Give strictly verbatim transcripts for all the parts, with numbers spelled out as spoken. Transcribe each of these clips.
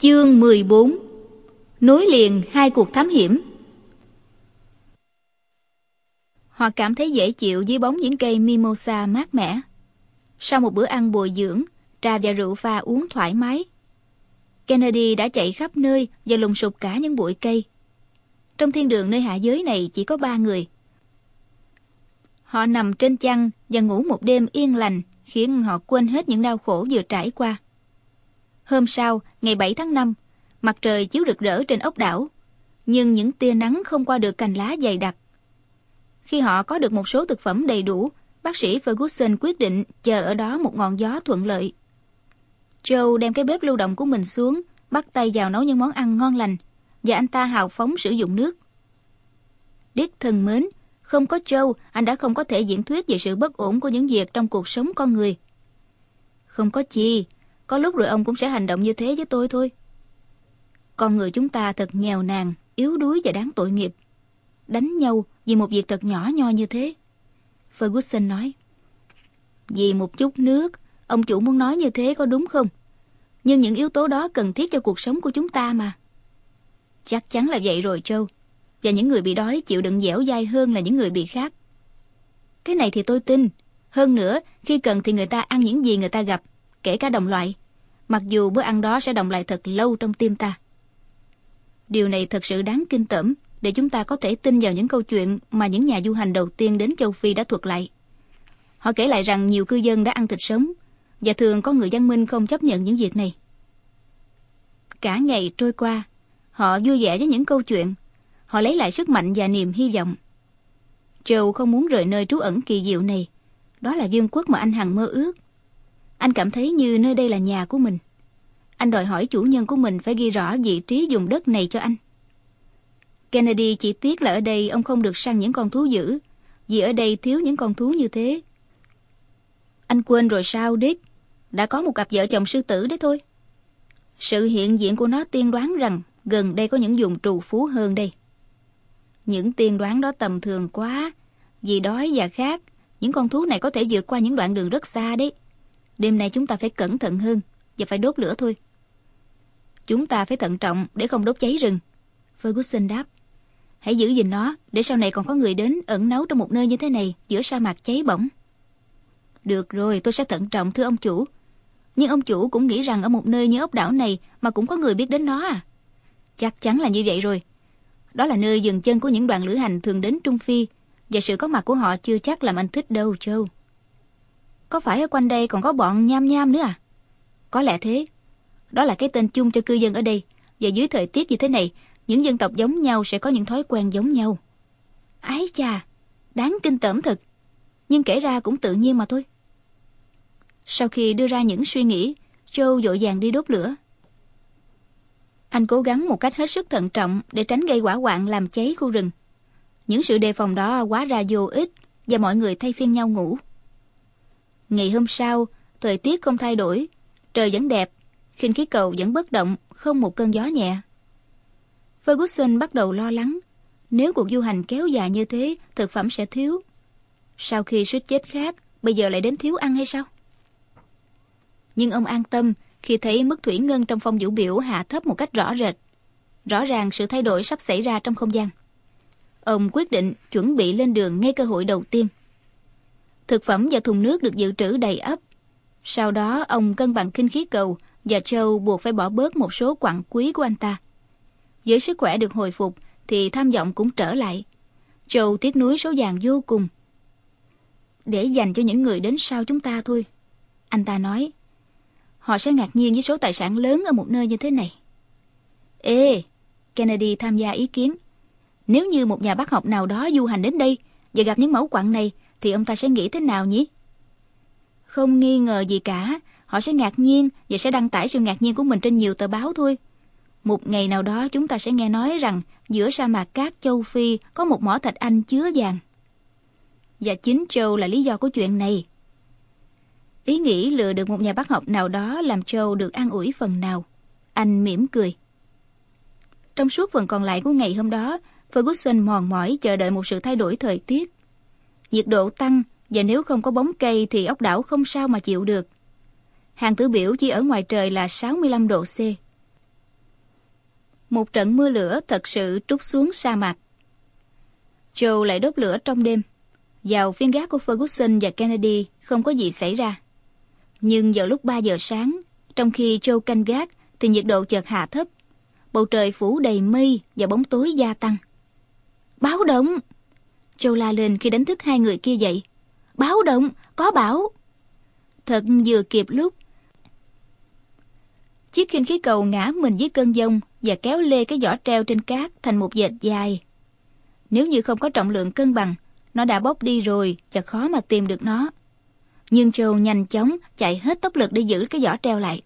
Chương mười bốn. Nối liền hai cuộc thám hiểm. Họ cảm thấy dễ chịu dưới bóng những cây mimosa mát mẻ. Sau một bữa ăn bồi dưỡng, trà và rượu pha uống thoải mái, Kennedy đã chạy khắp nơi và lùng sục cả những bụi cây. Trong thiên đường nơi hạ giới này chỉ có ba người. Họ nằm trên chăn và ngủ một đêm yên lành, khiến họ quên hết những đau khổ vừa trải qua. Hôm sau, ngày bảy tháng năm, mặt trời chiếu rực rỡ trên ốc đảo, nhưng những tia nắng không qua được cành lá dày đặc. Khi họ có được một số thực phẩm đầy đủ, bác sĩ Ferguson quyết định chờ ở đó một ngọn gió thuận lợi. Joe đem cái bếp lưu động của mình xuống, bắt tay vào nấu những món ăn ngon lành, và anh ta hào phóng sử dụng nước. Dick thân mến, không có Joe, anh đã không có thể diễn thuyết về sự bất ổn của những việc trong cuộc sống con người. Không có chi, có lúc rồi ông cũng sẽ hành động như thế với tôi thôi. Con người chúng ta thật nghèo nàn, yếu đuối và đáng tội nghiệp. Đánh nhau vì một việc thật nhỏ nho như thế. Ferguson nói. Vì một chút nước, ông chủ muốn nói như thế có đúng không? Nhưng những yếu tố đó cần thiết cho cuộc sống của chúng ta mà. Chắc chắn là vậy rồi Joe. Và những người bị đói chịu đựng dẻo dai hơn là những người bị khát. Cái này thì tôi tin. Hơn nữa, khi cần thì người ta ăn những gì người ta gặp, kể cả đồng loại. Mặc dù bữa ăn đó sẽ đọng lại thật lâu trong tim ta. Điều này thật sự đáng kinh tởm để chúng ta có thể tin vào những câu chuyện mà những nhà du hành đầu tiên đến châu Phi đã thuật lại. Họ kể lại rằng nhiều cư dân đã ăn thịt sống, và thường có người văn minh không chấp nhận những việc này. Cả ngày trôi qua, họ vui vẻ với những câu chuyện. Họ lấy lại sức mạnh và niềm hy vọng. Joe không muốn rời nơi trú ẩn kỳ diệu này. Đó là vương quốc mà anh hằng mơ ước. Anh cảm thấy như nơi đây là nhà của mình. Anh đòi hỏi chủ nhân của mình phải ghi rõ vị trí vùng đất này cho anh. Kennedy chỉ tiếc là ở đây ông không được săn những con thú dữ, vì ở đây thiếu những con thú như thế. Anh quên rồi sao, Dick? Đã có một cặp vợ chồng sư tử đấy thôi. Sự hiện diện của nó tiên đoán rằng gần đây có những vùng trù phú hơn đây. Những tiên đoán đó tầm thường quá. Vì đói và khát, những con thú này có thể vượt qua những đoạn đường rất xa đấy. Đêm nay chúng ta phải cẩn thận hơn và phải đốt lửa thôi. Chúng ta phải thận trọng để không đốt cháy rừng. Ferguson đáp. Hãy giữ gìn nó để sau này còn có người đến ẩn náu trong một nơi như thế này giữa sa mạc cháy bỏng. Được rồi, tôi sẽ thận trọng thưa ông chủ. Nhưng ông chủ cũng nghĩ rằng ở một nơi như ốc đảo này mà cũng có người biết đến nó à? Chắc chắn là như vậy rồi. Đó là nơi dừng chân của những đoàn lữ hành thường đến Trung Phi, và sự có mặt của họ chưa chắc làm anh thích đâu, Joe. Có phải ở quanh đây còn có bọn nham nham nữa à? Có lẽ thế. Đó là cái tên chung cho cư dân ở đây, và dưới thời tiết như thế này, những dân tộc giống nhau sẽ có những thói quen giống nhau. Ái chà, đáng kinh tởm thật. Nhưng kể ra cũng tự nhiên mà thôi. Sau khi đưa ra những suy nghĩ, Joe vội vàng đi đốt lửa. Anh cố gắng một cách hết sức thận trọng để tránh gây hỏa hoạn làm cháy khu rừng. Những sự đề phòng đó hóa ra vô ích, và mọi người thay phiên nhau ngủ. Ngày hôm sau, thời tiết không thay đổi, trời vẫn đẹp, khinh khí cầu vẫn bất động, không một cơn gió nhẹ. Ferguson bắt đầu lo lắng. Nếu cuộc du hành kéo dài như thế, thực phẩm sẽ thiếu. Sau khi suýt chết khát, bây giờ lại đến thiếu ăn hay sao? Nhưng ông an tâm khi thấy mức thủy ngân trong phong vũ biểu hạ thấp một cách rõ rệt. Rõ ràng sự thay đổi sắp xảy ra trong không gian. Ông quyết định chuẩn bị lên đường ngay cơ hội đầu tiên. Thực phẩm và thùng nước được dự trữ đầy ắp. Sau đó ông cân bằng khinh khí cầu, và Joe buộc phải bỏ bớt một số quặng quý của anh ta. Với sức khỏe được hồi phục thì tham vọng cũng trở lại. Joe tiếc nuối số vàng vô cùng. Để dành cho những người đến sau chúng ta thôi, anh ta nói. Họ sẽ ngạc nhiên với số tài sản lớn ở một nơi như thế này. Ê, Kennedy tham gia ý kiến. Nếu như một nhà bác học nào đó du hành đến đây và gặp những mẩu quặng này, thì ông ta sẽ nghĩ thế nào nhỉ? Không nghi ngờ gì cả, họ sẽ ngạc nhiên và sẽ đăng tải sự ngạc nhiên của mình trên nhiều tờ báo thôi. Một ngày nào đó chúng ta sẽ nghe nói rằng giữa sa mạc cát châu Phi có một mỏ thạch anh chứa vàng. Và chính Joe là lý do của chuyện này. Ý nghĩ lừa được một nhà bác học nào đó làm Joe được an ủi phần nào. Anh mỉm cười. Trong suốt phần còn lại của ngày hôm đó, Ferguson mòn mỏi chờ đợi một sự thay đổi thời tiết. Nhiệt độ tăng, và nếu không có bóng cây thì ốc đảo không sao mà chịu được. Hàng tử biểu chỉ ở ngoài trời là sáu mươi lăm độ C. một trận mưa lửa thật sự trút xuống sa mạc. Joe lại đốt lửa trong đêm. Vào phiên gác của Ferguson và Kennedy không có gì xảy ra. Nhưng vào lúc ba giờ sáng, trong khi Joe canh gác thì nhiệt độ chợt hạ thấp. Bầu trời phủ đầy mây và bóng tối gia tăng. Báo động! Joe la lên khi đánh thức hai người kia dậy. Báo động! Có bão! Thật vừa kịp lúc. Chiếc khinh khí cầu ngã mình dưới cơn giông và kéo lê cái vỏ treo trên cát thành một vệt dài. Nếu như không có trọng lượng cân bằng, nó đã bốc đi rồi và khó mà tìm được nó. Nhưng Joe nhanh chóng chạy hết tốc lực để giữ cái vỏ treo lại.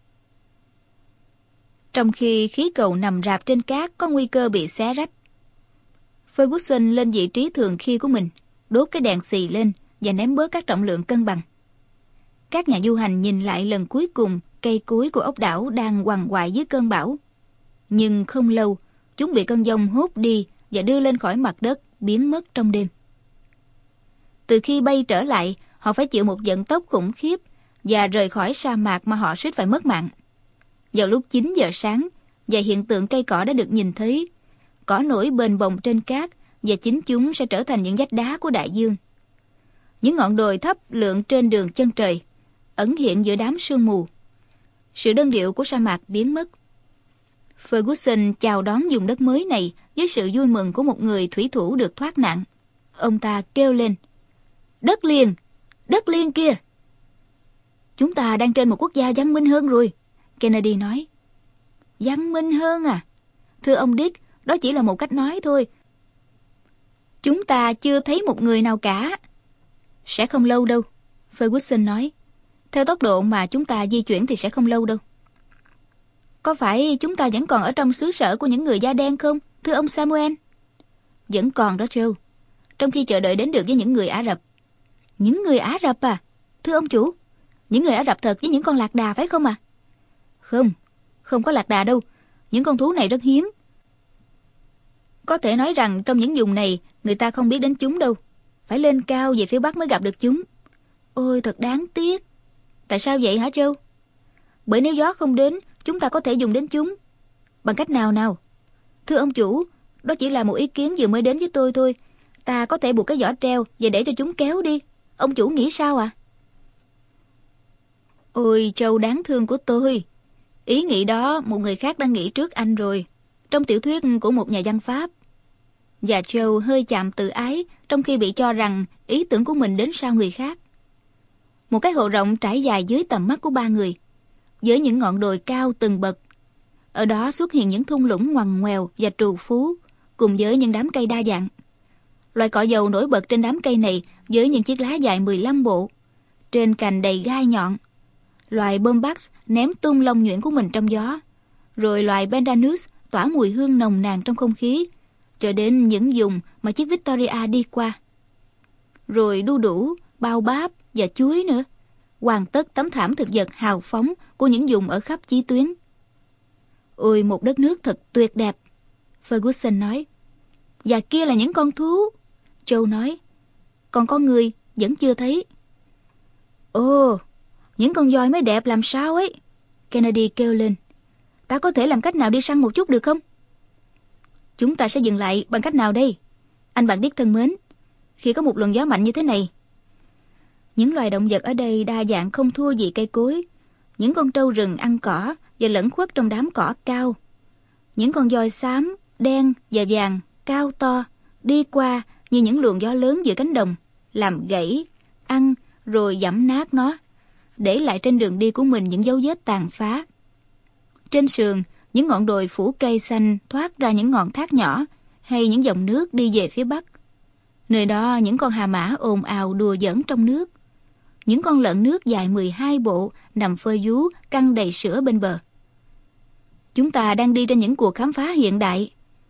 Trong khi khí cầu nằm rạp trên cát có nguy cơ bị xé rách, Ferguson lên vị trí thường khi của mình, đốt cái đèn xì lên và ném bớt các trọng lượng cân bằng. Các nhà du hành nhìn lại lần cuối cùng cây cối của ốc đảo đang quằn quại dưới cơn bão. Nhưng không lâu, chúng bị cơn giông hốt đi và đưa lên khỏi mặt đất, biến mất trong đêm. Từ khi bay trở lại, họ phải chịu một vận tốc khủng khiếp và rời khỏi sa mạc mà họ suýt phải mất mạng. Vào lúc chín giờ sáng, vài hiện tượng cây cỏ đã được nhìn thấy. Cỏ nổi bềnh bồng trên cát và chính chúng sẽ trở thành những vách đá của đại dương. Những ngọn đồi thấp lượn trên đường chân trời, ẩn hiện giữa đám sương mù. Sự đơn điệu của sa mạc biến mất. Ferguson chào đón vùng đất mới này với sự vui mừng của một người thủy thủ được thoát nạn. Ông ta kêu lên: Đất liền! Đất liền kia! Chúng ta đang trên một quốc gia văn minh hơn rồi, Kennedy nói. Văn minh hơn à? Thưa ông Dick, đó chỉ là một cách nói thôi. Chúng ta chưa thấy một người nào cả. Sẽ không lâu đâu, Ferguson nói. Theo tốc độ mà chúng ta di chuyển thì sẽ không lâu đâu. Có phải chúng ta vẫn còn ở trong xứ sở của những người da đen không, thưa ông Samuel? Vẫn còn đó, Joe. Trong khi chờ đợi đến được với những người Ả Rập. Những người Ả Rập à? Thưa ông chủ, những người Ả Rập thật với những con lạc đà phải không à? Không, không có lạc đà đâu. Những con thú này rất hiếm. Có thể nói rằng trong những vùng này người ta không biết đến chúng đâu. Phải lên cao về phía bắc mới gặp được chúng. Ôi thật đáng tiếc. Tại sao vậy hả Joe? Bởi nếu gió không đến, chúng ta có thể dùng đến chúng. Bằng cách nào nào? Thưa ông chủ, đó chỉ là một ý kiến vừa mới đến với tôi thôi. Ta có thể buộc cái vỏ treo và để cho chúng kéo đi. Ông chủ nghĩ sao ạ? À? Ôi Joe đáng thương của tôi. Ý nghĩ đó một người khác đã nghĩ trước anh rồi. Trong tiểu thuyết của một nhà văn Pháp. Và Joe hơi chạm tự ái trong khi bị cho rằng ý tưởng của mình đến sau người khác. Một cái hồ rộng trải dài dưới tầm mắt của ba người, với những ngọn đồi cao từng bậc. Ở đó xuất hiện những thung lũng ngoằn ngoèo và trù phú, cùng với những đám cây đa dạng. Loài cọ dầu nổi bật trên đám cây này với những chiếc lá dài mười lăm bộ, trên cành đầy gai nhọn. Loài bombax ném tung lông nhuyễn của mình trong gió. Rồi loài pendanus tỏa mùi hương nồng nàn trong không khí, cho đến những vùng mà chiếc Victoria đi qua. Rồi đu đủ, bao báp và chuối nữa, hoàn tất tấm thảm thực vật hào phóng của những vùng ở khắp chí tuyến. Ôi một đất nước thật tuyệt đẹp, Ferguson nói. Và kia là những con thú, Joe nói. Còn con người vẫn chưa thấy. Ồ, những con voi mới đẹp làm sao ấy, Kennedy kêu lên. Ta có thể làm cách nào đi săn một chút được không? Chúng ta sẽ dừng lại bằng cách nào đây? Anh bạn Dick thân mến, khi có một luồng gió mạnh như thế này. Những loài động vật ở đây đa dạng không thua gì cây cối. Những con trâu rừng ăn cỏ và lẫn khuất trong đám cỏ cao. Những con voi xám, đen và vàng, cao to, đi qua như những luồng gió lớn giữa cánh đồng, làm gãy, ăn rồi giẫm nát nó, để lại trên đường đi của mình những dấu vết tàn phá. Trên sườn, những ngọn đồi phủ cây xanh thoát ra những ngọn thác nhỏ hay những dòng nước đi về phía bắc. Nơi đó những con hà mã ồn ào đùa giỡn trong nước. Những con lợn nước dài mười hai bộ nằm phơi vú căng đầy sữa bên bờ. Chúng ta đang đi trên những cuộc khám phá hiện đại.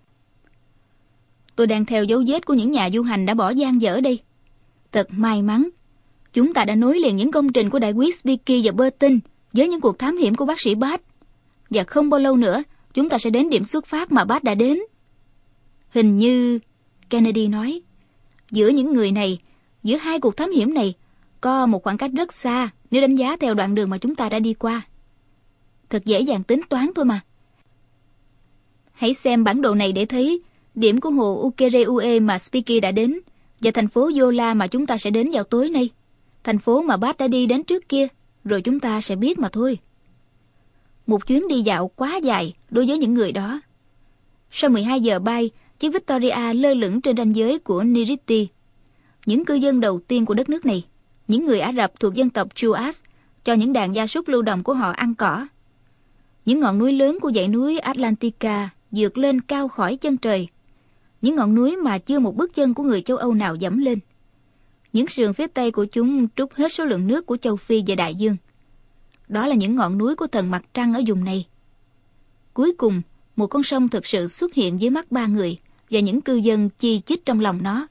Tôi đang theo dấu vết của những nhà du hành đã bỏ dang dở đây. Thật may mắn, chúng ta đã nối liền những công trình của đại quý Speke và Burton với những cuộc thám hiểm của bác sĩ Bath. Và không bao lâu nữa, chúng ta sẽ đến điểm xuất phát mà Bath đã đến. Hình như, Kennedy nói, giữa những người này, giữa hai cuộc thám hiểm này, có một khoảng cách rất xa nếu đánh giá theo đoạn đường mà chúng ta đã đi qua. Thật dễ dàng tính toán thôi mà. Hãy xem bản đồ này để thấy điểm của hồ Ukereue mà Spiki đã đến và thành phố Yola mà chúng ta sẽ đến vào tối nay. Thành phố mà Bart đã đi đến trước kia, rồi chúng ta sẽ biết mà thôi. Một chuyến đi dạo quá dài đối với những người đó. Sau mười hai giờ bay, chiếc Victoria lơ lửng trên ranh giới của Niriti. Những cư dân đầu tiên của đất nước này, những người Ả Rập thuộc dân tộc Chuas, cho những đàn gia súc lưu động của họ ăn cỏ. Những ngọn núi lớn của dãy núi Atlantika vượt lên cao khỏi chân trời. Những ngọn núi mà chưa một bước chân của người châu Âu nào dẫm lên. Những sườn phía tây của chúng trút hết số lượng nước của châu Phi và Đại Dương. Đó là những ngọn núi của thần mặt trăng ở vùng này. Cuối cùng, một con sông thực sự xuất hiện dưới mắt ba người và những cư dân chi chít trong lòng nó.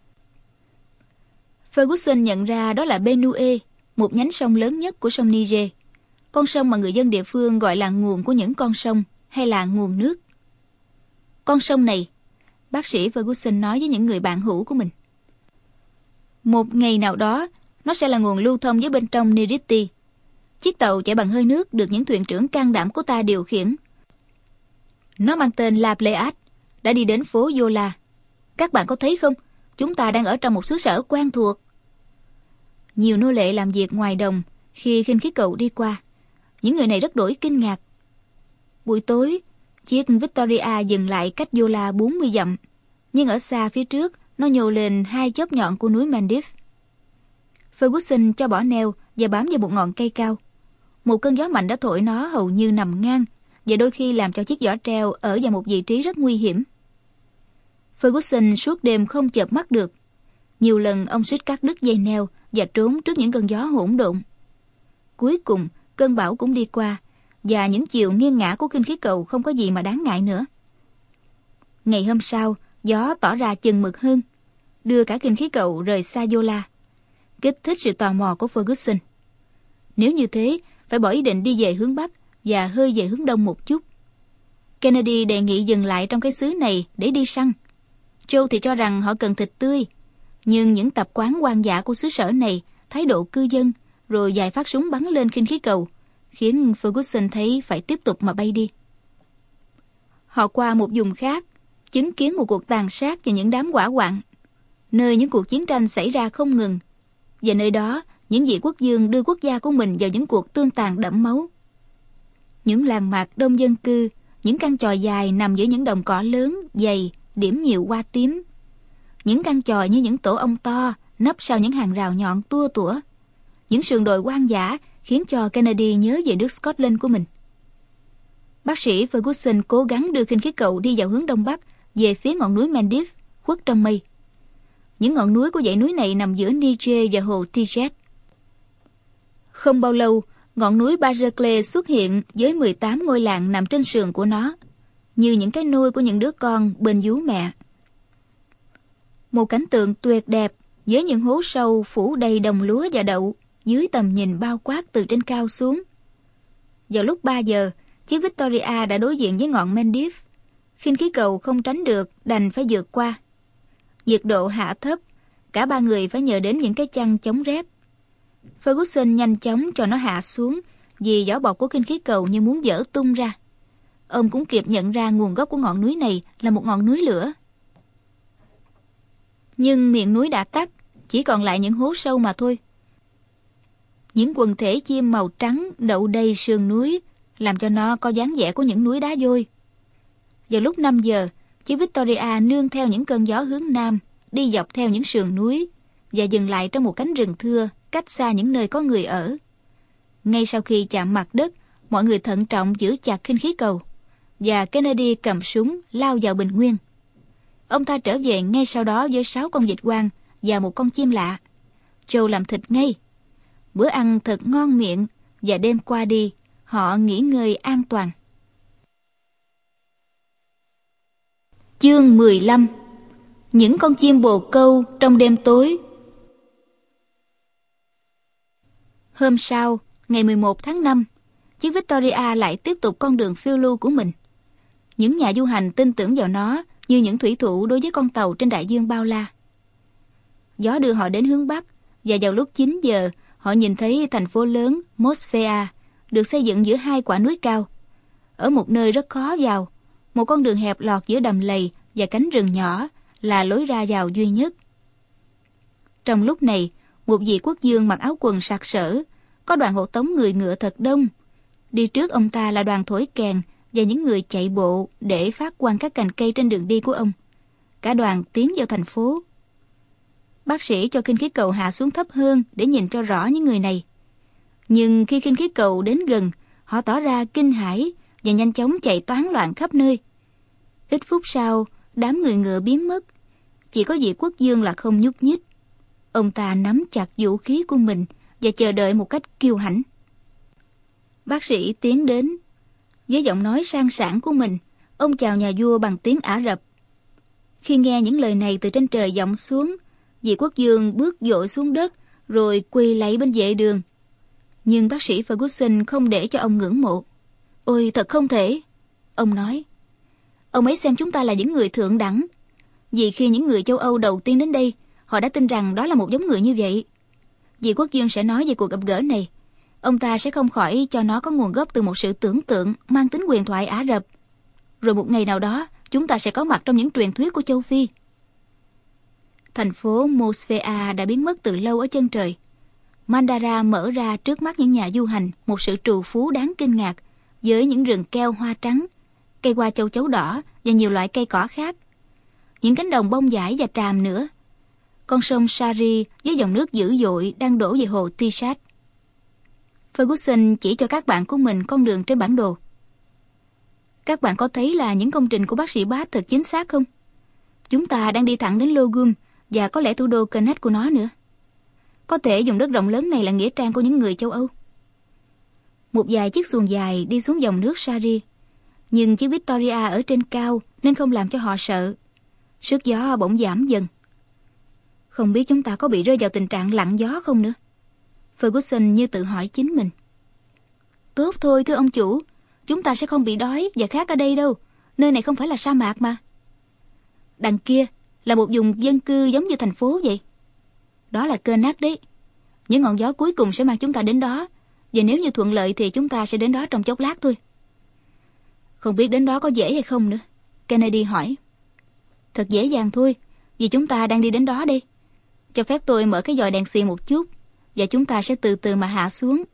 Ferguson nhận ra đó là Benue, một nhánh sông lớn nhất của sông Niger. Con sông mà người dân địa phương gọi là nguồn của những con sông hay là nguồn nước. Con sông này, bác sĩ Ferguson nói với những người bạn hữu của mình, một ngày nào đó, nó sẽ là nguồn lưu thông với bên trong Niriti. Chiếc tàu chạy bằng hơi nước được những thuyền trưởng can đảm của ta điều khiển. Nó mang tên La Pléiade, đã đi đến phố Yola. Các bạn có thấy không? Chúng ta đang ở trong một xứ sở quen thuộc. Nhiều nô lệ làm việc ngoài đồng khi khinh khí cầu đi qua. Những người này rất đổi kinh ngạc. Buổi tối, chiếc Victoria dừng lại cách Yola bốn mươi dặm, nhưng ở xa phía trước, nó nhô lên hai chóp nhọn của núi Mendiv. Ferguson cho bỏ neo và bám vào một ngọn cây cao. Một cơn gió mạnh đã thổi nó hầu như nằm ngang và đôi khi làm cho chiếc giỏ treo ở vào một vị trí rất nguy hiểm. Ferguson suốt đêm không chợp mắt được. Nhiều lần ông suýt cắt đứt dây neo và trốn trước những cơn gió hỗn độn. Cuối cùng, cơn bão cũng đi qua và những chiều nghiêng ngã của khinh khí cầu không có gì mà đáng ngại nữa. Ngày hôm sau, gió tỏ ra chừng mực hơn, đưa cả khinh khí cầu rời xa Yola, kích thích sự tò mò của Ferguson. Nếu như thế, phải bỏ ý định đi về hướng Bắc và hơi về hướng Đông một chút. Kennedy đề nghị dừng lại trong cái xứ này để đi săn. Joe thì cho rằng họ cần thịt tươi, nhưng những tập quán hoang dã của xứ sở này, thái độ cư dân, rồi vài phát súng bắn lên khinh khí cầu, khiến Ferguson thấy phải tiếp tục mà bay đi. Họ qua một vùng khác, chứng kiến một cuộc tàn sát và những đám hỏa hoạn, nơi những cuộc chiến tranh xảy ra không ngừng, và nơi đó những vị quốc vương đưa quốc gia của mình vào những cuộc tương tàn đẫm máu. Những làng mạc đông dân cư, những căn chòi dài nằm giữa những đồng cỏ lớn, dày, điểm nhiều hoa tím. Những căn chòi như những tổ ong to, nấp sau những hàng rào nhọn tua tủa. Những sườn đồi hoang dã khiến cho Kennedy nhớ về nước Scotland của mình. Bác sĩ Ferguson cố gắng đưa khinh khí cầu đi vào hướng đông bắc, về phía ngọn núi Mendiv, khuất trong mây. Những ngọn núi của dãy núi này nằm giữa Niger và hồ Tiget. Không bao lâu, ngọn núi Bajercle xuất hiện với mười tám ngôi làng nằm trên sườn của nó, như những cái nôi của những đứa con bên vú mẹ. Một cảnh tượng tuyệt đẹp với những hố sâu phủ đầy đồng lúa và đậu dưới tầm nhìn bao quát từ trên cao xuống. Vào lúc ba giờ, chiếc Victoria đã đối diện với ngọn Mendiv. Khinh khí cầu không tránh được, đành phải vượt qua. Nhiệt độ hạ thấp, cả ba người phải nhờ đến những cái chăn chống rét. Ferguson nhanh chóng cho nó hạ xuống, vì vỏ bọc của khinh khí cầu như muốn vỡ tung ra. Ông cũng kịp nhận ra nguồn gốc của ngọn núi này là một ngọn núi lửa. Nhưng miệng núi đã tắt, chỉ còn lại những hố sâu mà thôi. Những quần thể chim màu trắng đậu đầy sườn núi, làm cho nó có dáng vẻ của những núi đá vôi. Vào lúc năm giờ, chiếc Victoria nương theo những cơn gió hướng nam, đi dọc theo những sườn núi và dừng lại trong một cánh rừng thưa cách xa những nơi có người ở. Ngay sau khi chạm mặt đất, mọi người thận trọng giữ chặt khinh khí cầu và Kennedy cầm súng lao vào bình nguyên. Ông ta trở về ngay sau đó với sáu con vịt hoang và một con chim lạ. Joe làm thịt ngay. Bữa ăn thật ngon miệng và đêm qua đi, họ nghỉ ngơi an toàn. Chương mười lăm. Những con chim bồ câu trong đêm tối. Hôm sau, ngày mười một tháng năm, chiếc Victoria lại tiếp tục con đường phiêu lưu của mình. Những nhà du hành tin tưởng vào nó như những thủy thủ đối với con tàu trên đại dương bao la. Gió đưa họ đến hướng Bắc, và vào lúc chín giờ, họ nhìn thấy thành phố lớn Mosfea được xây dựng giữa hai quả núi cao, ở một nơi rất khó vào, Một con đường hẹp lọt giữa đầm lầy và cánh rừng nhỏ là lối ra vào duy nhất. Trong lúc này, một vị quốc vương mặc áo quần sặc sỡ, có đoàn hộ tống người ngựa thật đông. Đi trước ông ta là đoàn thổi kèn và những người chạy bộ để phát quang các cành cây trên đường đi của ông. Cả đoàn tiến vào thành phố. Bác sĩ cho khinh khí cầu hạ xuống thấp hơn để nhìn cho rõ những người này. Nhưng khi khinh khí cầu đến gần, họ tỏ ra kinh hãi và nhanh chóng chạy toán loạn khắp nơi. Ít phút sau, đám người ngựa biến mất. Chỉ có vị quốc vương là không nhúc nhích. Ông ta nắm chặt vũ khí của mình và chờ đợi một cách kiêu hãnh. Bác sĩ tiến đến. Với giọng nói sang sảng của mình, ông chào nhà vua bằng tiếng Ả Rập. Khi nghe những lời này từ trên trời vọng xuống, vị quốc vương bước vội xuống đất rồi quỳ lạy bên vệ đường. Nhưng bác sĩ Ferguson không để cho ông ngưỡng mộ. Ôi, thật không thể, ông nói. Ông ấy xem chúng ta là những người thượng đẳng. Vì khi những người châu Âu đầu tiên đến đây, họ đã tin rằng đó là một giống người như vậy. Vị quốc vương sẽ nói về cuộc gặp gỡ này. Ông ta sẽ không khỏi cho nó có nguồn gốc từ một sự tưởng tượng mang tính huyền thoại Ả Rập. Rồi một ngày nào đó, chúng ta sẽ có mặt trong những truyền thuyết của châu Phi. Thành phố Mosfea đã biến mất từ lâu ở chân trời. Mandara mở ra trước mắt những nhà du hành một sự trù phú đáng kinh ngạc, với những rừng keo hoa trắng, cây hoa châu chấu đỏ và nhiều loại cây cỏ khác. Những cánh đồng bông dải và tràm nữa. Con sông Sari với dòng nước dữ dội đang đổ về hồ Tishat. Ferguson chỉ cho các bạn của mình con đường trên bản đồ. Các bạn có thấy là những công trình của bác sĩ Bath thật chính xác không? Chúng ta đang đi thẳng đến Logum và có lẽ thủ đô Connacht của nó nữa. Có thể vùng đất rộng lớn này là nghĩa trang của những người châu Âu. Một vài chiếc xuồng dài đi xuống dòng nước Sari, nhưng chiếc Victoria ở trên cao nên không làm cho họ sợ. Sức gió bỗng giảm dần. Không biết chúng ta có bị rơi vào tình trạng lặng gió không nữa? Ferguson như tự hỏi chính mình. Tốt thôi thưa ông chủ, chúng ta sẽ không bị đói và khát ở đây đâu. Nơi này không phải là sa mạc mà. Đằng kia là một vùng dân cư giống như thành phố vậy. Đó là Connacht đấy. Những ngọn gió cuối cùng sẽ mang chúng ta đến đó. Và nếu như thuận lợi thì chúng ta sẽ đến đó trong chốc lát thôi. Không biết đến đó có dễ hay không nữa, Kennedy hỏi. Thật dễ dàng thôi, vì chúng ta đang đi đến đó đây. Cho phép tôi mở cái dòi đèn xì một chút, và chúng ta sẽ từ từ mà hạ xuống.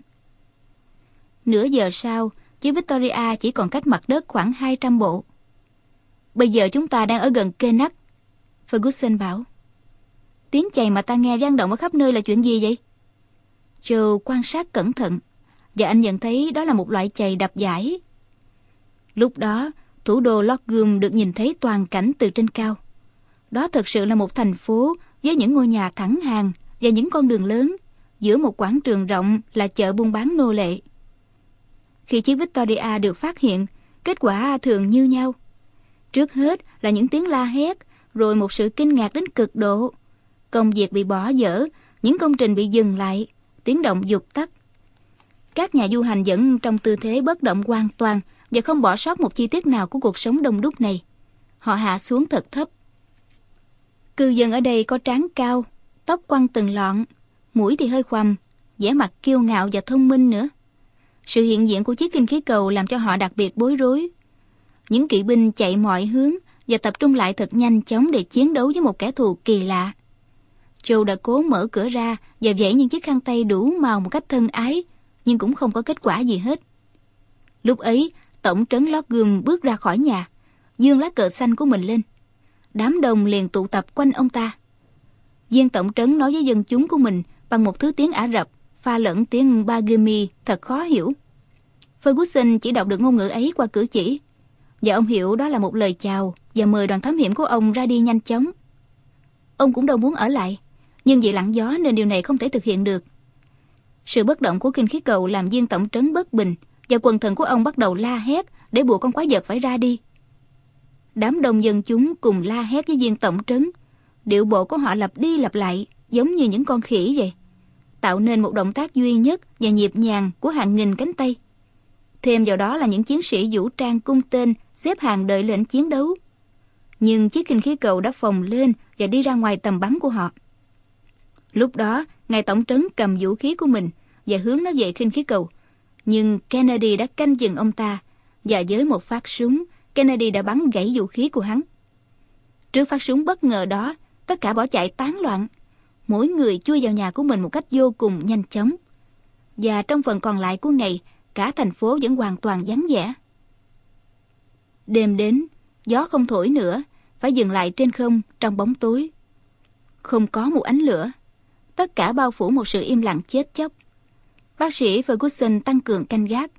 Nửa giờ sau, chiếc Victoria chỉ còn cách mặt đất khoảng hai trăm bộ. Bây giờ chúng ta đang ở gần Connacht, Ferguson bảo. Tiếng chày mà ta nghe vang động ở khắp nơi là chuyện gì vậy? Joe quan sát cẩn thận, và anh nhận thấy đó là một loại chày đập dải. Lúc đó, thủ đô Logum được nhìn thấy toàn cảnh từ trên cao. Đó thực sự là một thành phố với những ngôi nhà thẳng hàng và những con đường lớn, giữa một quảng trường rộng là chợ buôn bán nô lệ. Khi chiếc Victoria được phát hiện, kết quả thường như nhau. Trước hết là những tiếng la hét, rồi một sự kinh ngạc đến cực độ. Công việc bị bỏ dở, những công trình bị dừng lại, tiếng động vụt tắt. Các nhà du hành vẫn trong tư thế bất động hoàn toàn và không bỏ sót một chi tiết nào của cuộc sống đông đúc này. Họ hạ xuống thật thấp. Cư dân ở đây có trán cao, tóc quăn từng lọn, mũi thì hơi khoằm, vẻ mặt kiêu ngạo và thông minh nữa. Sự hiện diện của chiếc khinh khí cầu làm cho họ đặc biệt bối rối. Những kỵ binh chạy mọi hướng và tập trung lại thật nhanh chóng để chiến đấu với một kẻ thù kỳ lạ. Joe đã cố mở cửa ra và vẫy những chiếc khăn tay đủ màu một cách thân ái, nhưng cũng không có kết quả gì hết. Lúc ấy, tổng trấn Logum bước ra khỏi nhà, giương lá cờ xanh của mình lên. Đám đông liền tụ tập quanh ông ta. Viên tổng trấn nói với dân chúng của mình bằng một thứ tiếng Ả Rập pha lẫn tiếng Bagami thật khó hiểu. Ferguson chỉ đọc được ngôn ngữ ấy qua cử chỉ, và ông hiểu đó là một lời chào và mời đoàn thám hiểm của ông ra đi nhanh chóng. Ông cũng đâu muốn ở lại, nhưng vì lặng gió nên điều này không thể thực hiện được. Sự bất động của khinh khí cầu làm viên tổng trấn bất bình, và quần thần của ông bắt đầu la hét để buộc con quái vật phải ra đi. Đám đông dân chúng cùng la hét với viên tổng trấn. Điệu bộ của họ lặp đi lặp lại giống như những con khỉ vậy, tạo nên một động tác duy nhất và nhịp nhàng của hàng nghìn cánh tay. Thêm vào đó là những chiến sĩ vũ trang cung tên xếp hàng đợi lệnh chiến đấu. Nhưng chiếc khinh khí cầu đã phồng lên và đi ra ngoài tầm bắn của họ. Lúc đó, ngài tổng trấn cầm vũ khí của mình và hướng nó về khinh khí cầu. Nhưng Kennedy đã canh chừng ông ta, và với một phát súng, Kennedy đã bắn gãy vũ khí của hắn. Trước phát súng bất ngờ đó, tất cả bỏ chạy tán loạn. Mỗi người chui vào nhà của mình một cách vô cùng nhanh chóng. Và trong phần còn lại của ngày, cả thành phố vẫn hoàn toàn vắng vẻ. Đêm đến, gió không thổi nữa, phải dừng lại trên không trong bóng tối. Không có một ánh lửa. Tất cả bao phủ một sự im lặng chết chóc. Bác sĩ Ferguson tăng cường canh gác.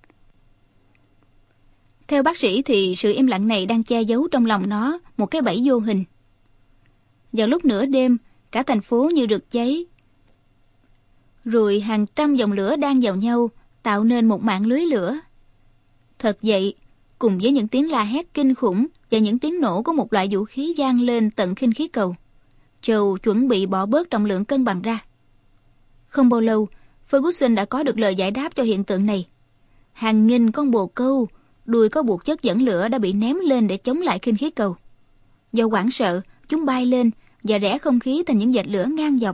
Theo bác sĩ thì sự im lặng này đang che giấu trong lòng nó một cái bẫy vô hình. Vào lúc nửa đêm, cả thành phố như rực cháy. Rồi hàng trăm dòng lửa đan vào nhau, tạo nên một mạng lưới lửa. Thật vậy, cùng với những tiếng la hét kinh khủng và những tiếng nổ của một loại vũ khí vang lên tận khinh khí cầu, Joe chuẩn bị bỏ bớt trọng lượng cân bằng ra. Không bao lâu, Ferguson đã có được lời giải đáp cho hiện tượng này. Hàng nghìn con bồ câu, đuôi có buộc chất dẫn lửa đã bị ném lên để chống lại khinh khí cầu. Do hoảng sợ, chúng bay lên và rẽ không khí thành những vệt lửa ngang dọc.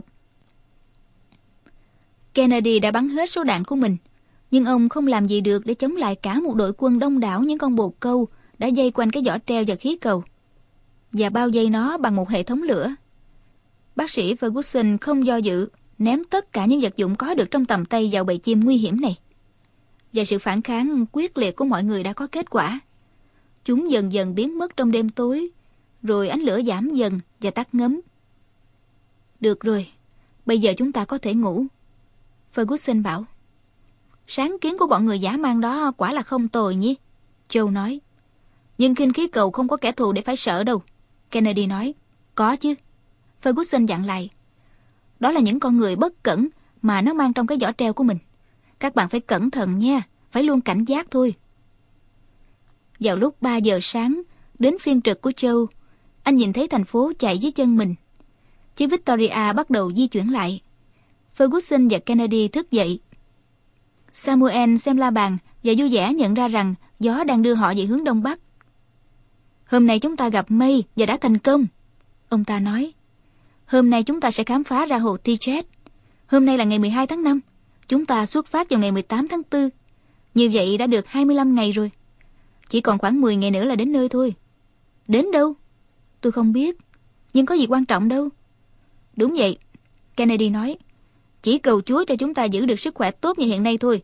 Kennedy đã bắn hết số đạn của mình, nhưng ông không làm gì được để chống lại cả một đội quân đông đảo những con bồ câu đã dây quanh cái vỏ treo và khí cầu và bao vây nó bằng một hệ thống lửa. Bác sĩ Ferguson không do dự, ném tất cả những vật dụng có được trong tầm tay vào bầy chim nguy hiểm này. Và sự phản kháng quyết liệt của mọi người đã có kết quả. Chúng dần dần biến mất trong đêm tối, rồi ánh lửa giảm dần và tắt ngấm. Được rồi, bây giờ chúng ta có thể ngủ, Ferguson bảo. Sáng kiến của bọn người dã man đó quả là không tồi nhỉ, Joe nói. Nhưng khinh khí cầu không có kẻ thù để phải sợ đâu, Kennedy nói. Có chứ, Ferguson dặn lại. Đó là những con người bất cẩn mà nó mang trong cái vỏ treo của mình. Các bạn phải cẩn thận nha, phải luôn cảnh giác thôi. Vào lúc ba giờ sáng, đến phiên trực của Joe, anh nhìn thấy thành phố chạy dưới chân mình. Chiếc Victoria bắt đầu di chuyển lại. Ferguson và Kennedy thức dậy. Samuel xem la bàn và vui vẻ nhận ra rằng gió đang đưa họ về hướng đông bắc. Hôm nay chúng ta gặp mây và đã thành công, ông ta nói. Hôm nay chúng ta sẽ khám phá ra hồ Tichet. Hôm nay là ngày mười hai tháng năm. Chúng ta xuất phát vào ngày mười tám tháng tư. Như vậy đã được hai mươi lăm ngày rồi. Chỉ còn khoảng mười ngày nữa là đến nơi thôi. Đến đâu? Tôi không biết. Nhưng có gì quan trọng đâu. Đúng vậy, Kennedy nói. Chỉ cầu Chúa cho chúng ta giữ được sức khỏe tốt như hiện nay thôi.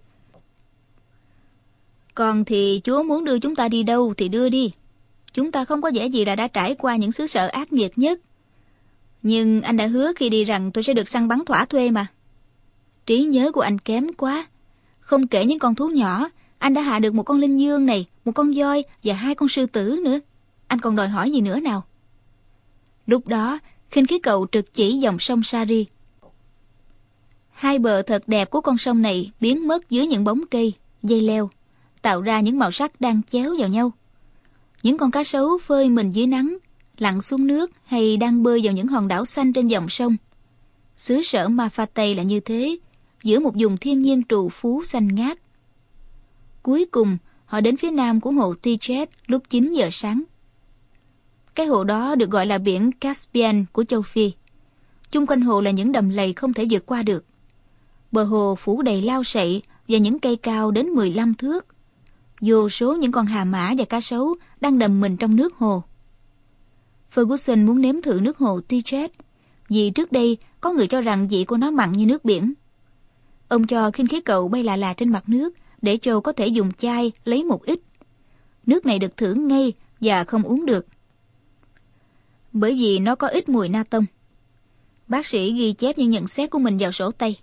Còn thì Chúa muốn đưa chúng ta đi đâu thì đưa đi. Chúng ta không có vẻ gì là đã trải qua những xứ sở ác nghiệt nhất. Nhưng anh đã hứa khi đi rằng tôi sẽ được săn bắn thỏa thuê mà. Trí nhớ của anh kém quá. Không kể những con thú nhỏ, anh đã hạ được một con linh dương này, một con voi và hai con sư tử nữa. Anh còn đòi hỏi gì nữa nào? Lúc đó, khinh khí cầu trực chỉ dòng sông Sari. Hai bờ thật đẹp của con sông này biến mất dưới những bóng cây, dây leo, tạo ra những màu sắc đang chéo vào nhau. Những con cá sấu phơi mình dưới nắng, lặn xuống nước hay đang bơi vào những hòn đảo xanh trên dòng sông. Xứ sở Mafate là như thế, giữa một vùng thiên nhiên trù phú xanh ngát. Cuối cùng, họ đến phía nam của hồ Tichet lúc chín giờ sáng. Cái hồ đó được gọi là biển Caspian của châu Phi. Chung quanh hồ là những đầm lầy không thể vượt qua được. Bờ hồ phủ đầy lao sậy và những cây cao đến mười lăm thước. Vô số những con hà mã và cá sấu đang đầm mình trong nước hồ. Ferguson muốn nếm thử nước hồ Tichet, vì trước đây có người cho rằng vị của nó mặn như nước biển. Ông cho khinh khí cầu bay lạ lạ trên mặt nước để Joe có thể dùng chai lấy một ít. Nước này được thử ngay và không uống được, bởi vì nó có ít mùi na tông. Bác sĩ ghi chép những nhận xét của mình vào sổ tay.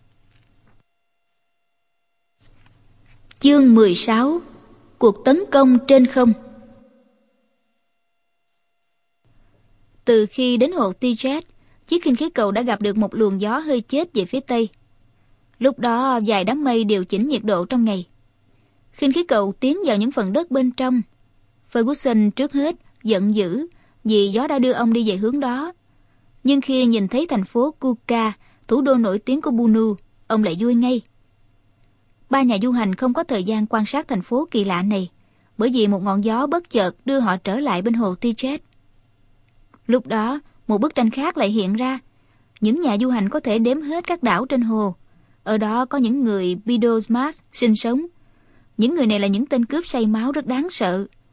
Chương mười sáu. Cuộc tấn công trên không. Từ khi đến hồ Tichet, chiếc khinh khí cầu đã gặp được một luồng gió hơi chết về phía tây. Lúc đó vài đám mây điều chỉnh nhiệt độ trong ngày. Khinh khí cầu tiến vào những phần đất bên trong. Ferguson trước hết giận dữ vì gió đã đưa ông đi về hướng đó. Nhưng khi nhìn thấy thành phố Kuka, thủ đô nổi tiếng của Bunu, ông lại vui ngay. Ba nhà du hành không có thời gian quan sát thành phố kỳ lạ này, bởi vì một ngọn gió bất chợt đưa họ trở lại bên hồ Tichet. Lúc đó, một bức tranh khác lại hiện ra. Những nhà du hành có thể đếm hết các đảo trên hồ. Ở đó có những người Bidosmas sinh sống. Những người này là những tên cướp say máu rất đáng sợ.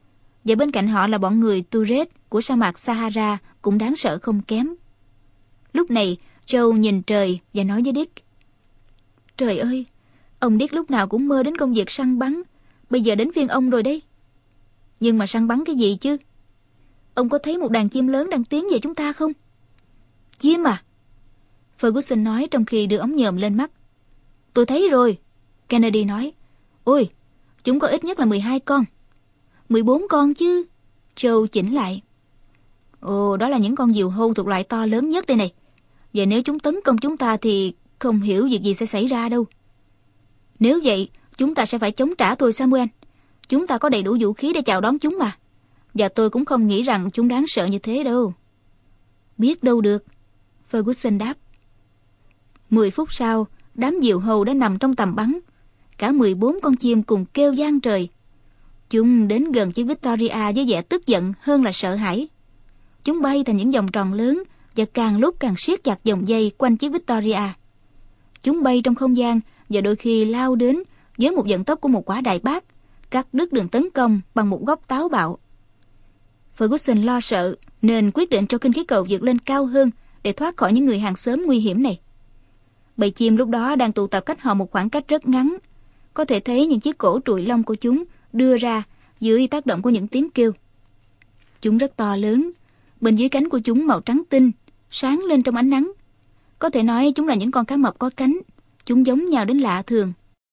Và bên cạnh họ là bọn người Tuareg của sa mạc Sahara cũng đáng sợ không kém. Lúc này, Joe nhìn trời và nói với Dick: Trời ơi, ông Dick lúc nào cũng mơ đến công việc săn bắn. Bây giờ đến phiên ông rồi đấy. Nhưng mà săn bắn cái gì chứ? Ông có thấy một đàn chim lớn đang tiến về chúng ta không? Chim à? Ferguson nói trong khi đưa ống nhòm lên mắt. Tôi thấy rồi, Kennedy nói. Ôi, chúng có ít nhất là mười hai con. mười bốn con chứ, Joe chỉnh lại. Ồ, đó là những con diều hâu thuộc loại to lớn nhất đây này. Và nếu chúng tấn công chúng ta thì không hiểu việc gì sẽ xảy ra đâu. Nếu vậy, chúng ta sẽ phải chống trả thôi Samuel. Chúng ta có đầy đủ vũ khí để chào đón chúng mà. Và tôi cũng không nghĩ rằng chúng đáng sợ như thế đâu. Biết đâu được, Ferguson đáp. Mười phút sau, đám diều hâu đã nằm trong tầm bắn. Cả mười bốn con chim cùng kêu vang trời. Chúng đến gần chiếc Victoria với vẻ tức giận hơn là sợ hãi. Chúng bay thành những vòng tròn lớn và càng lúc càng siết chặt vòng dây quanh chiếc Victoria. Chúng bay trong không gian và đôi khi lao đến với một vận tốc của một quả đại bác, cắt đứt đường tấn công bằng một góc táo bạo. Ferguson lo sợ nên quyết định cho khinh khí cầu vượt lên cao hơn để thoát khỏi những người hàng xóm nguy hiểm này. Bầy chim lúc đó đang tụ tập cách họ một khoảng cách rất ngắn. Có thể thấy những chiếc cổ trụi lông của chúng đưa ra dưới tác động của những tiếng kêu. Chúng rất to lớn. Bên dưới cánh của chúng màu trắng tinh, sáng lên trong ánh nắng. Có thể nói chúng là những con cá mập có cánh. Chúng giống nhau đến lạ thường.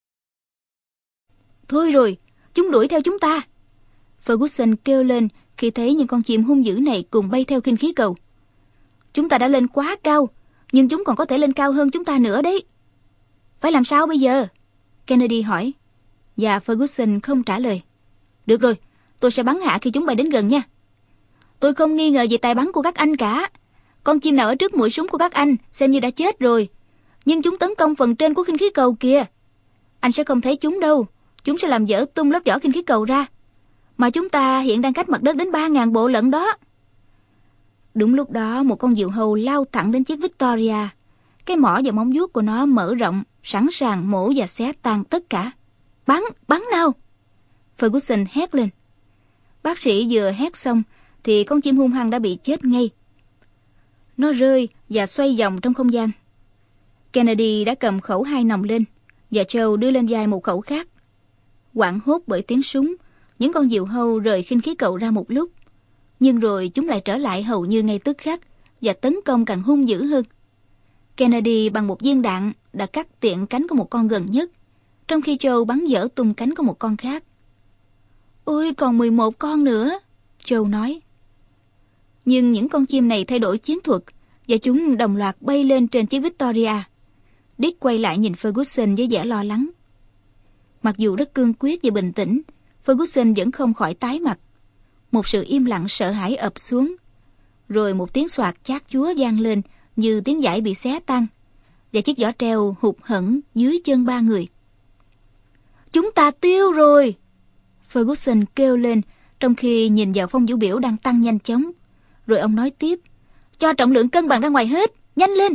Thôi rồi, chúng đuổi theo chúng ta, Ferguson kêu lên khi thấy những con chim hung dữ này cùng bay theo khinh khí cầu. Chúng ta đã lên quá cao, nhưng chúng còn có thể lên cao hơn chúng ta nữa đấy. Phải làm sao bây giờ? Kennedy hỏi. Và Ferguson không trả lời. Được rồi, tôi sẽ bắn hạ khi chúng bay đến gần nha. Tôi không nghi ngờ về tài bắn của các anh cả. Con chim nào ở trước mũi súng của các anh xem như đã chết rồi. Nhưng chúng tấn công phần trên của khinh khí cầu kìa. Anh sẽ không thấy chúng đâu. Chúng sẽ làm vỡ tung lớp vỏ khinh khí cầu ra. Mà chúng ta hiện đang cách mặt đất đến ba nghìn bộ lận đó. Đúng lúc đó một con diều hâu lao thẳng đến chiếc Victoria. Cái mỏ và móng vuốt của nó mở rộng, sẵn sàng mổ và xé tan tất cả. Bắn, bắn nào! Ferguson hét lên. Bác sĩ vừa hét xong thì con chim hung hăng đã bị chết ngay. Nó rơi và xoay vòng trong không gian. Kennedy đã cầm khẩu hai nòng lên và Joe đưa lên vai một khẩu khác. Hoảng hốt bởi tiếng súng, những con diều hâu rời khinh khí cầu ra một lúc. Nhưng rồi chúng lại trở lại hầu như ngay tức khắc và tấn công càng hung dữ hơn. Kennedy bằng một viên đạn đã cắt tiện cánh của một con gần nhất, trong khi Joe bắn vỡ tung cánh của một con khác. Ôi, còn mười một con nữa, Joe nói. Nhưng những con chim này thay đổi chiến thuật và chúng đồng loạt bay lên trên chiếc Victoria. Dick quay lại nhìn Ferguson với vẻ lo lắng. Mặc dù rất cương quyết và bình tĩnh, Ferguson vẫn không khỏi tái mặt. Một sự im lặng sợ hãi ập xuống. Rồi một tiếng xoạt chát chúa vang lên như tiếng vải bị xé tan. Và chiếc giỏ treo hụt hẫng dưới chân ba người. Chúng ta tiêu rồi! Ferguson kêu lên trong khi nhìn vào phong vũ biểu đang tăng nhanh chóng. Rồi ông nói tiếp. Cho trọng lượng cân bằng ra ngoài hết, nhanh lên!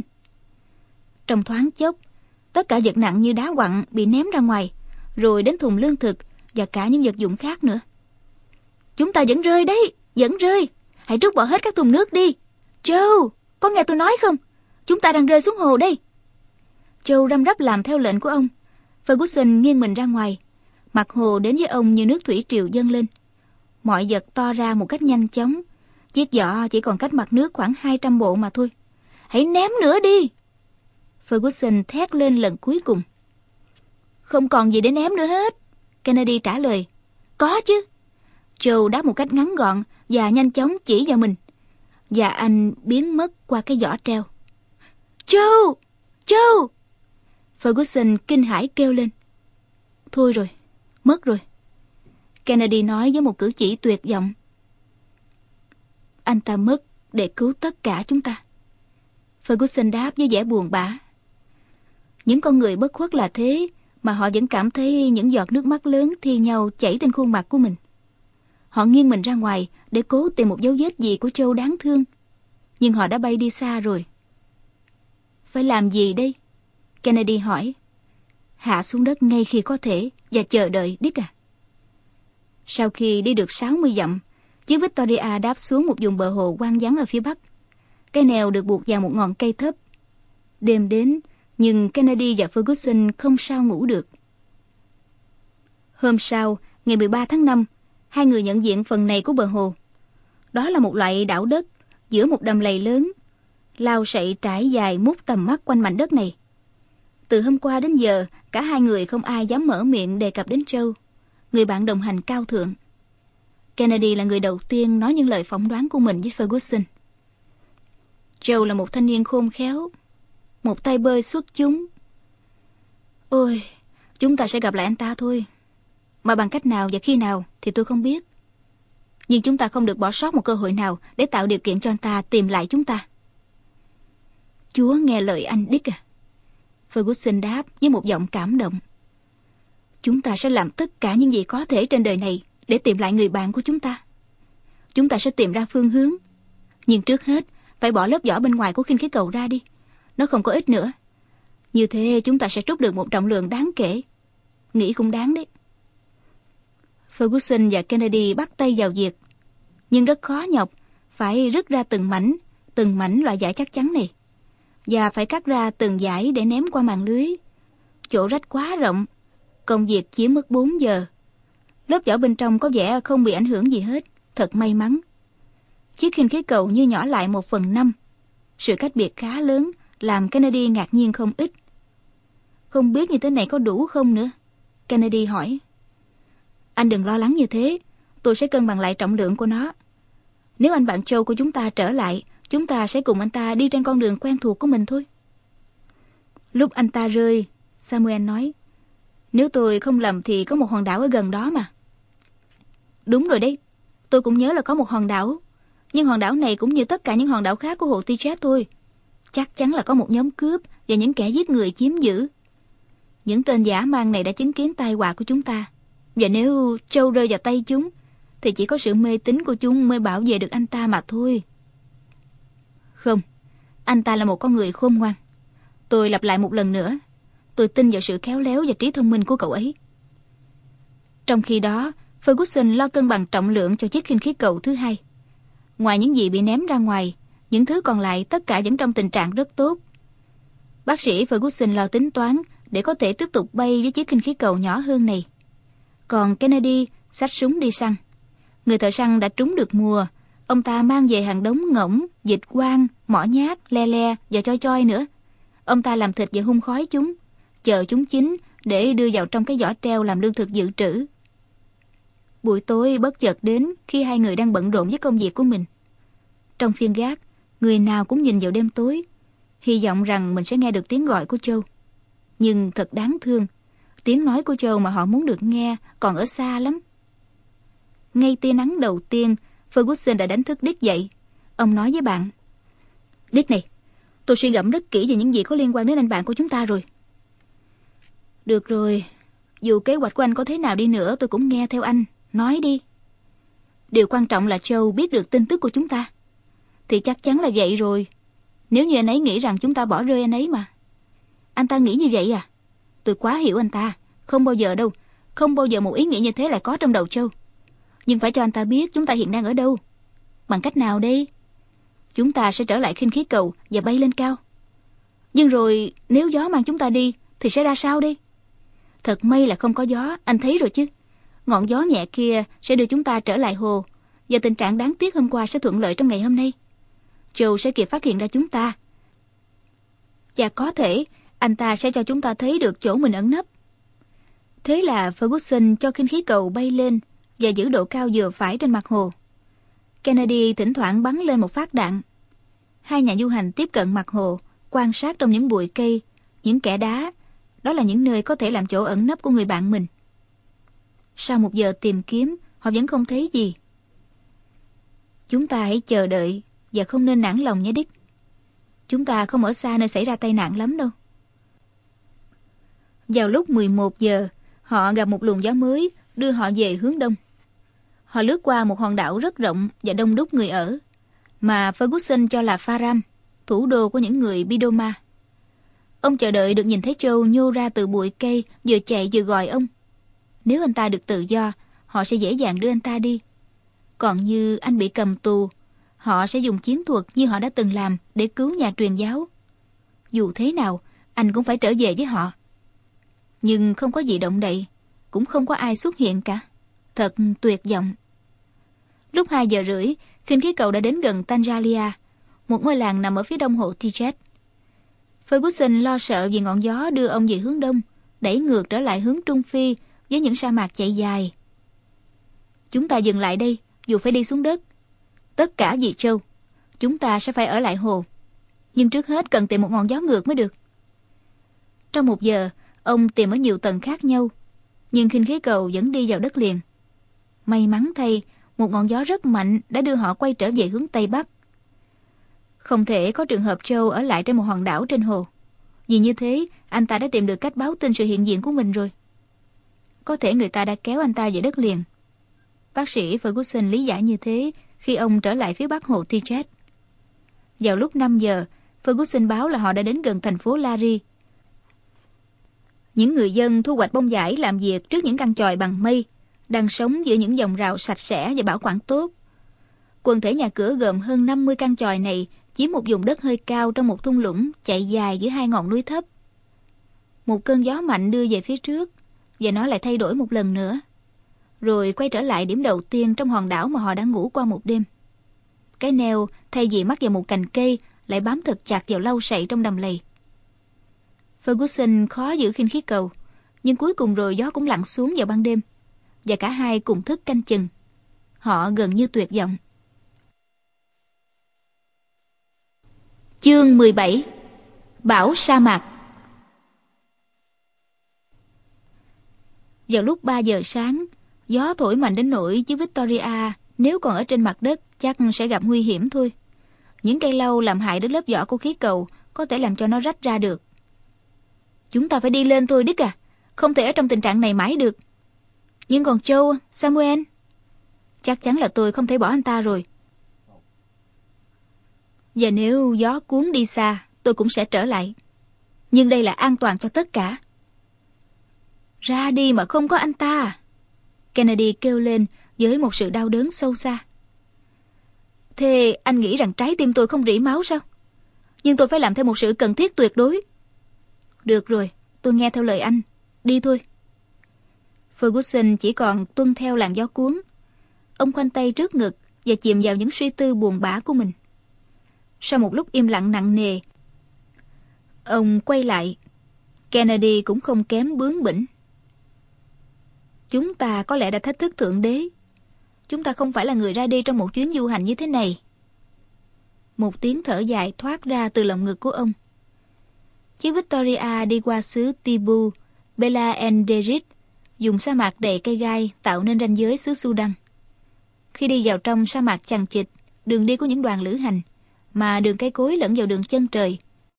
Trong thoáng chốc, tất cả vật nặng như đá quặng bị ném ra ngoài, rồi đến thùng lương thực và cả những vật dụng khác nữa. Chúng ta vẫn rơi đấy, vẫn rơi. Hãy trút bỏ hết các thùng nước đi. Joe, có nghe tôi nói không? Chúng ta đang rơi xuống hồ đây. Joe răm rắp làm theo lệnh của ông. Ferguson nghiêng mình ra ngoài. Mặt hồ đến với ông như nước thủy triều dâng lên. Mọi vật to ra một cách nhanh chóng. Chiếc giỏ chỉ còn cách mặt nước khoảng hai trăm bộ mà thôi. Hãy ném nữa đi! Ferguson thét lên lần cuối cùng. Không còn gì để ném nữa hết, Kennedy trả lời. Có chứ. Joe đáp một cách ngắn gọn và nhanh chóng chỉ vào mình. Và anh biến mất qua cái giỏ treo. Joe! Joe! Ferguson kinh hãi kêu lên. Thôi rồi, mất rồi, Kennedy nói với một cử chỉ tuyệt vọng. Anh ta mất để cứu tất cả chúng ta, Ferguson đáp với vẻ buồn bã. Những con người bất khuất là thế mà họ vẫn cảm thấy những giọt nước mắt lớn thi nhau chảy trên khuôn mặt của mình. Họ nghiêng mình ra ngoài để cố tìm một dấu vết gì của Joe đáng thương. Nhưng họ đã bay đi xa rồi. Phải làm gì đây? Kennedy hỏi. Hạ xuống đất ngay khi có thể và chờ đợi, Dick à. Sau khi đi được sáu mươi dặm chiếc Victoria đáp xuống một vùng bờ hồ hoang vắng ở phía bắc. Cái nèo được buộc vào một ngọn cây thấp. Đêm đến, nhưng Kennedy và Ferguson không sao ngủ được. Hôm sau, ngày mười ba tháng năm, hai người nhận diện phần này của bờ hồ. Đó là một loại đảo đất giữa một đầm lầy lớn, lao sậy trải dài mút tầm mắt quanh mảnh đất này. Từ hôm qua đến giờ, cả hai người không ai dám mở miệng đề cập đến Joe, người bạn đồng hành cao thượng. Kennedy là người đầu tiên nói những lời phỏng đoán của mình với Ferguson. Joe là một thanh niên khôn khéo, một tay bơi xuất chúng. Ôi, chúng ta sẽ gặp lại anh ta thôi. Mà bằng cách nào và khi nào thì tôi không biết. Nhưng chúng ta không được bỏ sót một cơ hội nào để tạo điều kiện cho anh ta tìm lại chúng ta. Chúa nghe lời anh Dick à? Ferguson đáp với một giọng cảm động. Chúng ta sẽ làm tất cả những gì có thể trên đời này để tìm lại người bạn của chúng ta. Chúng ta sẽ tìm ra phương hướng. Nhưng trước hết, phải bỏ lớp vỏ bên ngoài của khinh khí cầu ra đi. Nó không có ích nữa. Như thế chúng ta sẽ trút được một trọng lượng đáng kể. Nghĩ cũng đáng đấy. Ferguson và Kennedy bắt tay vào việc. Nhưng rất khó nhọc, phải rứt ra từng mảnh, từng mảnh loại vải chắc chắn này. Và phải cắt ra từng dải để ném qua màn lưới. Chỗ rách quá rộng, công việc chỉ mất bốn giờ. Lớp vỏ bên trong có vẻ không bị ảnh hưởng gì hết, thật may mắn. Chiếc khinh khí cầu như nhỏ lại một phần năm. Sự cách biệt khá lớn làm Kennedy ngạc nhiên không ít. Không biết như thế này có đủ không nữa? Kennedy hỏi. Anh đừng lo lắng như thế, tôi sẽ cân bằng lại trọng lượng của nó. Nếu anh bạn Joe của chúng ta trở lại, chúng ta sẽ cùng anh ta đi trên con đường quen thuộc của mình thôi. Lúc anh ta rơi, Samuel nói, nếu tôi không lầm thì có một hòn đảo ở gần đó mà. Đúng rồi đấy, tôi cũng nhớ là có một hòn đảo. Nhưng hòn đảo này cũng như tất cả những hòn đảo khác của hồ Tichet thôi. Chắc chắn là có một nhóm cướp và những kẻ giết người chiếm giữ. Những tên dã man này đã chứng kiến tai họa của chúng ta. Và nếu Joe rơi vào tay chúng, thì chỉ có sự mê tín của chúng mới bảo vệ được anh ta mà thôi. Không, anh ta là một con người khôn ngoan. Tôi lặp lại một lần nữa, tôi tin vào sự khéo léo và trí thông minh của cậu ấy. Trong khi đó, Ferguson lo cân bằng trọng lượng cho chiếc khinh khí cầu thứ hai. Ngoài những gì bị ném ra ngoài, những thứ còn lại tất cả vẫn trong tình trạng rất tốt. Bác sĩ Ferguson lo tính toán để có thể tiếp tục bay với chiếc khinh khí cầu nhỏ hơn này. Còn Kennedy xách súng đi săn. Người thợ săn đã trúng được mùa. Ông ta mang về hàng đống ngỗng, vịt quang, mỏ nhát, le le và choi choi nữa. Ông ta làm thịt và hun khói chúng, chờ chúng chín để đưa vào trong cái giỏ treo làm lương thực dự trữ. Buổi tối bất chợt đến khi hai người đang bận rộn với công việc của mình. Trong phiên gác, người nào cũng nhìn vào đêm tối, hy vọng rằng mình sẽ nghe được tiếng gọi của Joe. Nhưng thật đáng thương, tiếng nói của Joe mà họ muốn được nghe còn ở xa lắm. Ngay tia nắng đầu tiên, Ferguson đã đánh thức Dick dậy. Ông nói với bạn, Dick này, tôi suy gẫm rất kỹ về những gì có liên quan đến anh bạn của chúng ta rồi. Được rồi, dù kế hoạch của anh có thế nào đi nữa tôi cũng nghe theo anh. Nói đi. Điều quan trọng là Joe biết được tin tức của chúng ta. Thì chắc chắn là vậy rồi. Nếu như anh ấy nghĩ rằng chúng ta bỏ rơi anh ấy mà. Anh ta nghĩ như vậy à? Tôi quá hiểu anh ta. Không bao giờ đâu. Không bao giờ một ý nghĩ như thế lại có trong đầu Joe. Nhưng phải cho anh ta biết chúng ta hiện đang ở đâu. Bằng cách nào đây? Chúng ta sẽ trở lại khinh khí cầu và bay lên cao. Nhưng rồi nếu gió mang chúng ta đi thì sẽ ra sao đây? Thật may là không có gió, anh thấy rồi chứ. Ngọn gió nhẹ kia sẽ đưa chúng ta trở lại hồ. Và tình trạng đáng tiếc hôm qua sẽ thuận lợi trong ngày hôm nay. Joe sẽ kịp phát hiện ra chúng ta. Và có thể anh ta sẽ cho chúng ta thấy được chỗ mình ẩn nấp. Thế là Ferguson cho khinh khí cầu bay lên và giữ độ cao vừa phải trên mặt hồ. Kennedy thỉnh thoảng bắn lên một phát đạn. Hai nhà du hành tiếp cận mặt hồ, quan sát trong những bụi cây, những kẽ đá. Đó là những nơi có thể làm chỗ ẩn nấp của người bạn mình. Sau một giờ tìm kiếm, họ vẫn không thấy gì. Chúng ta hãy chờ đợi và không nên nản lòng nhé Dick. Chúng ta không ở xa nơi xảy ra tai nạn lắm đâu. Vào lúc mười một giờ, họ gặp một luồng gió mới đưa họ về hướng đông. Họ lướt qua một hòn đảo rất rộng và đông đúc người ở, mà Ferguson cho là Faram, thủ đô của những người Bidoma. Ông chờ đợi được nhìn thấy Joe nhô ra từ bụi cây, vừa chạy vừa gọi ông. Nếu anh ta được tự do, họ sẽ dễ dàng đưa anh ta đi. Còn như anh bị cầm tù, họ sẽ dùng chiến thuật như họ đã từng làm để cứu nhà truyền giáo. Dù thế nào, anh cũng phải trở về với họ. Nhưng không có gì động đậy, cũng không có ai xuất hiện cả. Thật tuyệt vọng. Lúc hai giờ rưỡi, khinh khí cầu đã đến gần Tanzania, một ngôi làng nằm ở phía đông hồ Tichet. Ferguson lo sợ vì ngọn gió đưa ông về hướng đông, đẩy ngược trở lại hướng Trung Phi với những sa mạc chạy dài. Chúng ta dừng lại đây, dù phải đi xuống đất. Tất cả vì Châu. Chúng ta sẽ phải ở lại hồ. Nhưng trước hết cần tìm một ngọn gió ngược mới được. Trong một giờ, ông tìm ở nhiều tầng khác nhau, nhưng khinh khí cầu vẫn đi vào đất liền. May mắn thay, một ngọn gió rất mạnh đã đưa họ quay trở về hướng Tây Bắc. Không thể có trường hợp Châu ở lại trên một hòn đảo trên hồ. Vì như thế, anh ta đã tìm được cách báo tin sự hiện diện của mình rồi. Có thể người ta đã kéo anh ta về đất liền. Bác sĩ Ferguson lý giải như thế khi ông trở lại phía bắc hồ Tichet. Vào lúc năm giờ, Ferguson báo là họ đã đến gần thành phố Larry. Những người dân thu hoạch bông vải làm việc trước những căn chòi bằng mây, đang sống giữa những vòng rào sạch sẽ và bảo quản tốt. Quần thể nhà cửa gồm hơn năm mươi căn chòi này chiếm một vùng đất hơi cao trong một thung lũng chạy dài giữa hai ngọn núi thấp. Một cơn gió mạnh đưa về phía trước, và nó lại thay đổi một lần nữa, rồi quay trở lại điểm đầu tiên trong hòn đảo mà họ đã ngủ qua một đêm. Cái neo thay vì mắc vào một cành cây lại bám thật chặt vào lau sậy trong đầm lầy. Ferguson khó giữ khinh khí cầu, nhưng cuối cùng rồi gió cũng lặn xuống vào ban đêm, và cả hai cùng thức canh chừng. Họ gần như tuyệt vọng. Chương mười bảy. Bão sa mạc. Vào lúc ba giờ sáng, gió thổi mạnh đến nỗi chiếc Victoria nếu còn ở trên mặt đất chắc sẽ gặp nguy hiểm thôi. Những cây lau làm hại đến lớp vỏ của khí cầu có thể làm cho nó rách ra được. Chúng ta phải đi lên thôi Dick à, không thể ở trong tình trạng này mãi được. Nhưng còn Joe, Samuel, chắc chắn là tôi không thể bỏ anh ta rồi. Và nếu gió cuốn đi xa, tôi cũng sẽ trở lại. Nhưng đây là an toàn cho tất cả. Ra đi mà không có anh ta. Kennedy kêu lên với một sự đau đớn sâu xa. Thế anh nghĩ rằng trái tim tôi không rỉ máu sao? Nhưng tôi phải làm theo một sự cần thiết tuyệt đối. Được rồi, tôi nghe theo lời anh. Đi thôi. Ferguson chỉ còn tuân theo làn gió cuốn. Ông khoanh tay trước ngực và chìm vào những suy tư buồn bã của mình. Sau một lúc im lặng nặng nề, ông quay lại. Kennedy cũng không kém bướng bỉnh. Chúng ta có lẽ đã thách thức Thượng Đế. Chúng ta không phải là người ra đi trong một chuyến du hành như thế này. Một tiếng thở dài thoát ra từ lồng ngực của ông. Chiếc Victoria đi qua xứ Tibu, Bela Enderit, dùng sa mạc đầy cây gai tạo nên ranh giới xứ Sudan. Khi đi vào trong sa mạc chằng chịt, đường đi của những đoàn lữ hành, mà đường cây cối lẫn vào đường chân trời.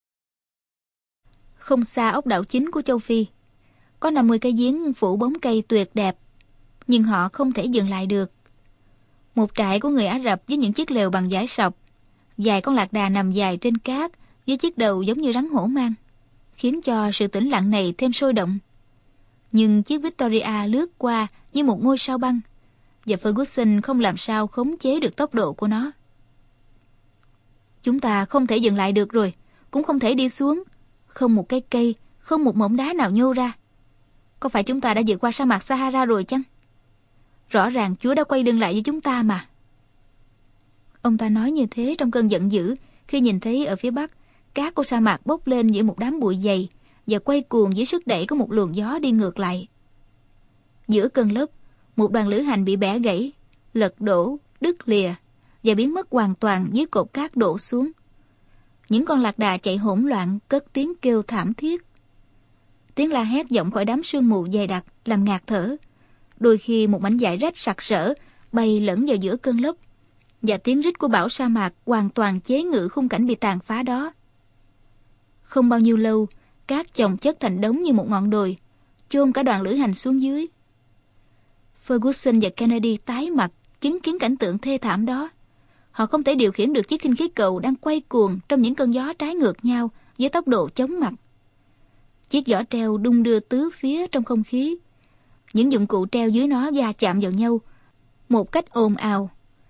Không xa ốc đảo chính của châu Phi, có năm mươi cái giếng phủ bóng cây tuyệt đẹp, nhưng họ không thể dừng lại được. Một trại của người Ả Rập với những chiếc lều bằng vải sọc, vài con lạc đà nằm dài trên cát với chiếc đầu giống như rắn hổ mang, khiến cho sự tĩnh lặng này thêm sôi động. Nhưng chiếc Victoria lướt qua như một ngôi sao băng, và Ferguson không làm sao khống chế được tốc độ của nó. Chúng ta không thể dừng lại được rồi, cũng không thể đi xuống. Không một cái cây, không một mỏm đá nào nhô ra. Có phải chúng ta đã vượt qua sa mạc Sahara rồi chăng? Rõ ràng Chúa đã quay lưng lại với chúng ta mà. Ông ta nói như thế trong cơn giận dữ khi nhìn thấy ở phía bắc, cát của sa mạc bốc lên giữa một đám bụi dày và quay cuồng dưới sức đẩy của một luồng gió đi ngược lại. Giữa cơn lốc, một đoàn lữ hành bị bẻ gãy, lật đổ, đứt lìa và biến mất hoàn toàn dưới cột cát đổ xuống. Những con lạc đà chạy hỗn loạn cất tiếng kêu thảm thiết. Tiếng la hét vọng khỏi đám sương mù dày đặc làm ngạt thở. Đôi khi một mảnh vải rách sặc sỡ bay lẫn vào giữa cơn lốc, và tiếng rít của bão sa mạc hoàn toàn chế ngự khung cảnh bị tàn phá đó. Không bao nhiêu lâu, cát chồng chất thành đống như một ngọn đồi, chôn cả đoàn lữ hành xuống dưới. Ferguson và Kennedy tái mặt chứng kiến cảnh tượng thê thảm đó. Họ không thể điều khiển được chiếc khinh khí cầu đang quay cuồng trong những cơn gió trái ngược nhau với tốc độ chóng mặt. Chiếc giỏ treo đung đưa tứ phía trong không khí. Những dụng cụ treo dưới nó va chạm vào nhau một cách ồn ào,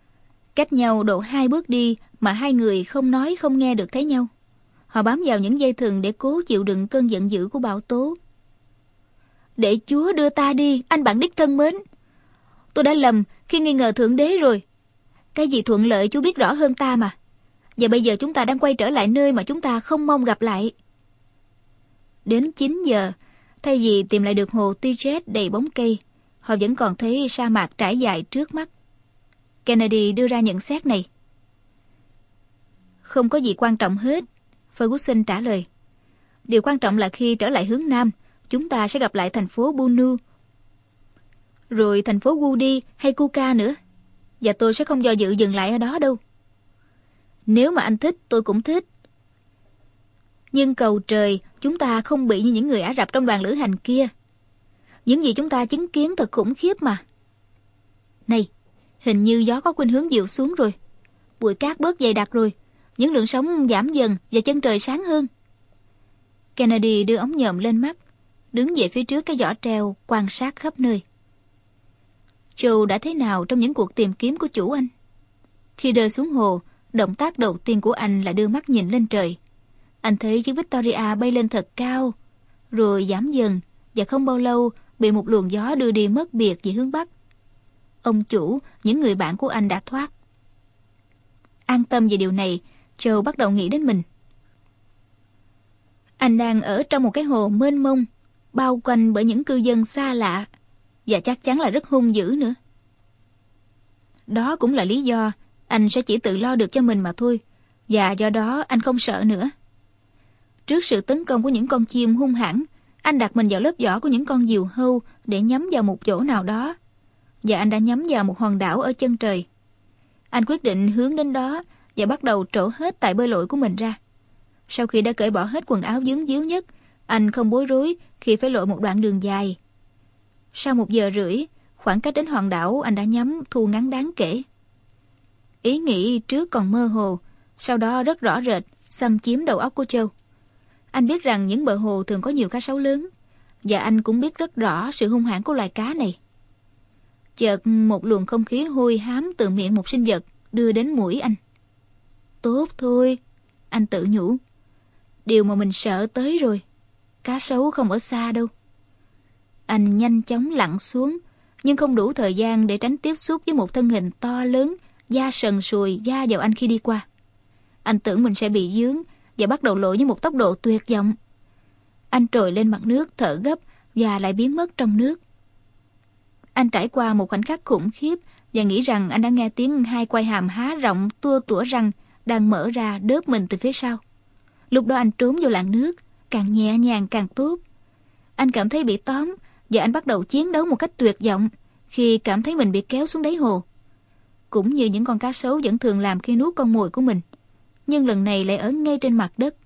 Cách nhau độ hai bước đi mà hai người không nói không nghe được thấy nhau. Họ bám vào những dây thừng để cố chịu đựng cơn giận dữ của bão tố. Để Chúa đưa ta đi, anh bạn đích thân mến. Tôi đã lầm khi nghi ngờ Thượng Đế rồi. Cái gì thuận lợi Chúa biết rõ hơn ta mà. Và bây giờ chúng ta đang quay trở lại nơi mà chúng ta không mong gặp lại. Đến chín giờ, thay vì tìm lại được hồ Tigris đầy bóng cây, họ vẫn còn thấy sa mạc trải dài trước mắt. Kennedy đưa ra nhận xét này. Không có gì quan trọng hết, Ferguson trả lời. Điều quan trọng là khi trở lại hướng Nam, chúng ta sẽ gặp lại thành phố Bunu, rồi thành phố Goody hay Kuka nữa. Và tôi sẽ không do dự dừng lại ở đó đâu. Nếu mà anh thích, tôi cũng thích. Nhưng cầu trời, chúng ta không bị như những người Ả Rập trong đoàn lữ hành kia. Những gì chúng ta chứng kiến thật khủng khiếp mà. Này, hình như gió có khuynh hướng dịu xuống rồi. Bụi cát bớt dày đặc rồi. Những lượng sóng giảm dần và chân trời sáng hơn. Kennedy đưa ống nhòm lên mắt, đứng về phía trước cái giỏ treo, quan sát khắp nơi. Joe đã thế nào trong những cuộc tìm kiếm của chủ anh? Khi rơi xuống hồ, động tác đầu tiên của anh là đưa mắt nhìn lên trời. Anh thấy chiếc Victoria bay lên thật cao, rồi giảm dần, và không bao lâu bị một luồng gió đưa đi mất biệt về hướng Bắc. Ông chủ, những người bạn của anh đã thoát. An tâm về điều này, Joe bắt đầu nghĩ đến mình. Anh đang ở trong một cái hồ mênh mông, bao quanh bởi những cư dân xa lạ, và chắc chắn là rất hung dữ nữa. Đó cũng là lý do anh sẽ chỉ tự lo được cho mình mà thôi, và do đó anh không sợ nữa. Trước sự tấn công của những con chim hung hãn, anh đặt mình vào lớp vỏ của những con diều hâu để nhắm vào một chỗ nào đó, và anh đã nhắm vào một hòn đảo ở chân trời. Anh quyết định hướng đến đó và bắt đầu trổ hết tài bơi lội của mình ra. Sau khi đã cởi bỏ hết quần áo vướng víu nhất, anh không bối rối khi phải lội một đoạn đường dài. Sau một giờ rưỡi, khoảng cách đến hòn đảo anh đã nhắm thu ngắn đáng kể. Ý nghĩ trước còn mơ hồ, sau đó rất rõ rệt, xâm chiếm đầu óc của Joe. Anh biết rằng những bờ hồ thường có nhiều cá sấu lớn, và anh cũng biết rất rõ sự hung hãn của loài cá này. Chợt một luồng không khí hôi hám từ miệng một sinh vật đưa đến mũi anh. Tốt thôi, anh tự nhủ. Điều mà mình sợ tới rồi. Cá sấu không ở xa đâu. Anh nhanh chóng lặn xuống, nhưng không đủ thời gian để tránh tiếp xúc với một thân hình to lớn, da sần sùi da vào anh khi đi qua. Anh tưởng mình sẽ bị dướng và bắt đầu lội với một tốc độ tuyệt vọng. Anh trồi lên mặt nước thở gấp và lại biến mất trong nước. Anh trải qua một khoảnh khắc khủng khiếp và nghĩ rằng anh đã nghe tiếng hai quai hàm há rộng tua tủa răng đang mở ra đớp mình từ phía sau. Lúc đó anh trốn vào làn nước, càng nhẹ nhàng càng tốt. Anh cảm thấy bị tóm và anh bắt đầu chiến đấu một cách tuyệt vọng khi cảm thấy mình bị kéo xuống đáy hồ. Cũng như những con cá sấu vẫn thường làm khi nuốt con mồi của mình, nhưng lần này lại ở ngay trên mặt đất.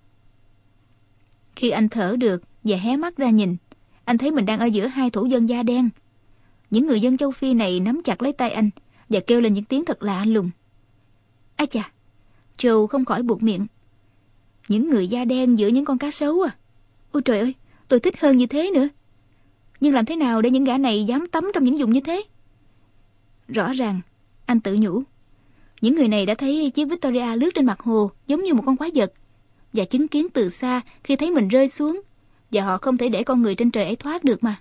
Khi anh thở được và hé mắt ra nhìn, anh thấy mình đang ở giữa hai thổ dân da đen. Những người dân châu Phi này nắm chặt lấy tay anh và kêu lên những tiếng thật lạ lùng. Ái chà, Joe không khỏi buột miệng. Những người da đen giữa những con cá sấu à? Ôi trời ơi, tôi thích hơn như thế nữa. Nhưng làm thế nào để những gã này dám tắm trong những vùng như thế? Rõ ràng, anh tự nhủ, những người này đã thấy chiếc Victoria lướt trên mặt hồ giống như một con quái vật, và chứng kiến từ xa khi thấy mình rơi xuống, và họ không thể để con người trên trời ấy thoát được mà.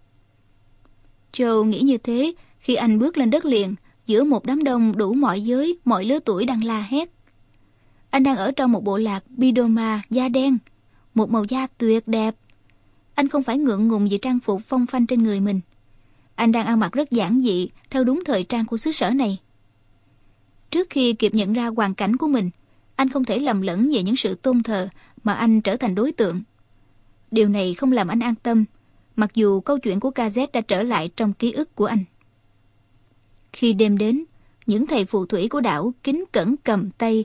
Joe nghĩ như thế khi anh bước lên đất liền giữa một đám đông đủ mọi giới, mọi lứa tuổi đang la hét. Anh đang ở trong một bộ lạc Bidoma da đen, một màu da tuyệt đẹp. Anh không phải ngượng ngùng vì trang phục phong phanh trên người mình. Anh đang ăn mặc rất giản dị, theo đúng thời trang của xứ sở này. Trước khi kịp nhận ra hoàn cảnh của mình, anh không thể lầm lẫn về những sự tôn thờ mà anh trở thành đối tượng. Điều này không làm anh an tâm, mặc dù câu chuyện của Cazette đã trở lại trong ký ức của anh. Khi đêm đến, những thầy phù thủy của đảo kính cẩn cầm tay,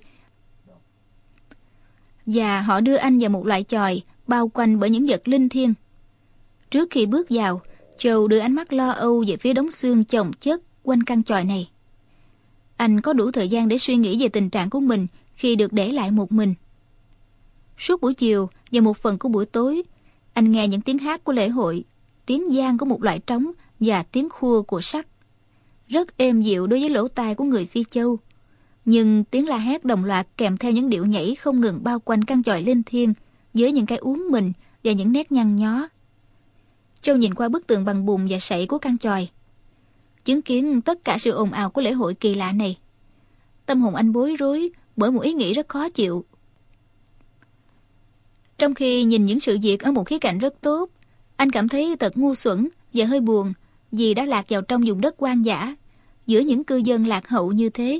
và họ đưa anh vào một loại chòi bao quanh bởi những vật linh thiêng. Trước khi bước vào, Joe đưa ánh mắt lo âu về phía đống xương chồng chất quanh căn chòi này. Anh có đủ thời gian để suy nghĩ về tình trạng của mình khi được để lại một mình. Suốt buổi chiều và một phần của buổi tối, anh nghe những tiếng hát của lễ hội, tiếng giang của một loại trống và tiếng khua của sắt. Rất êm dịu đối với lỗ tai của người Phi Châu, Nhưng tiếng la hét đồng loạt kèm theo những điệu nhảy không ngừng bao quanh căn chòi linh thiêng với những cái uốn mình và những nét nhăn nhó. Châu nhìn qua bức tường bằng bùn và sậy của căn chòi, chứng kiến tất cả sự ồn ào của lễ hội kỳ lạ này. Tâm hồn anh bối rối bởi một ý nghĩ rất khó chịu. Trong khi nhìn những sự việc ở một khía cạnh rất tốt, anh cảm thấy thật ngu xuẩn và hơi buồn vì đã lạc vào trong vùng đất hoang dã giữa những cư dân lạc hậu như thế.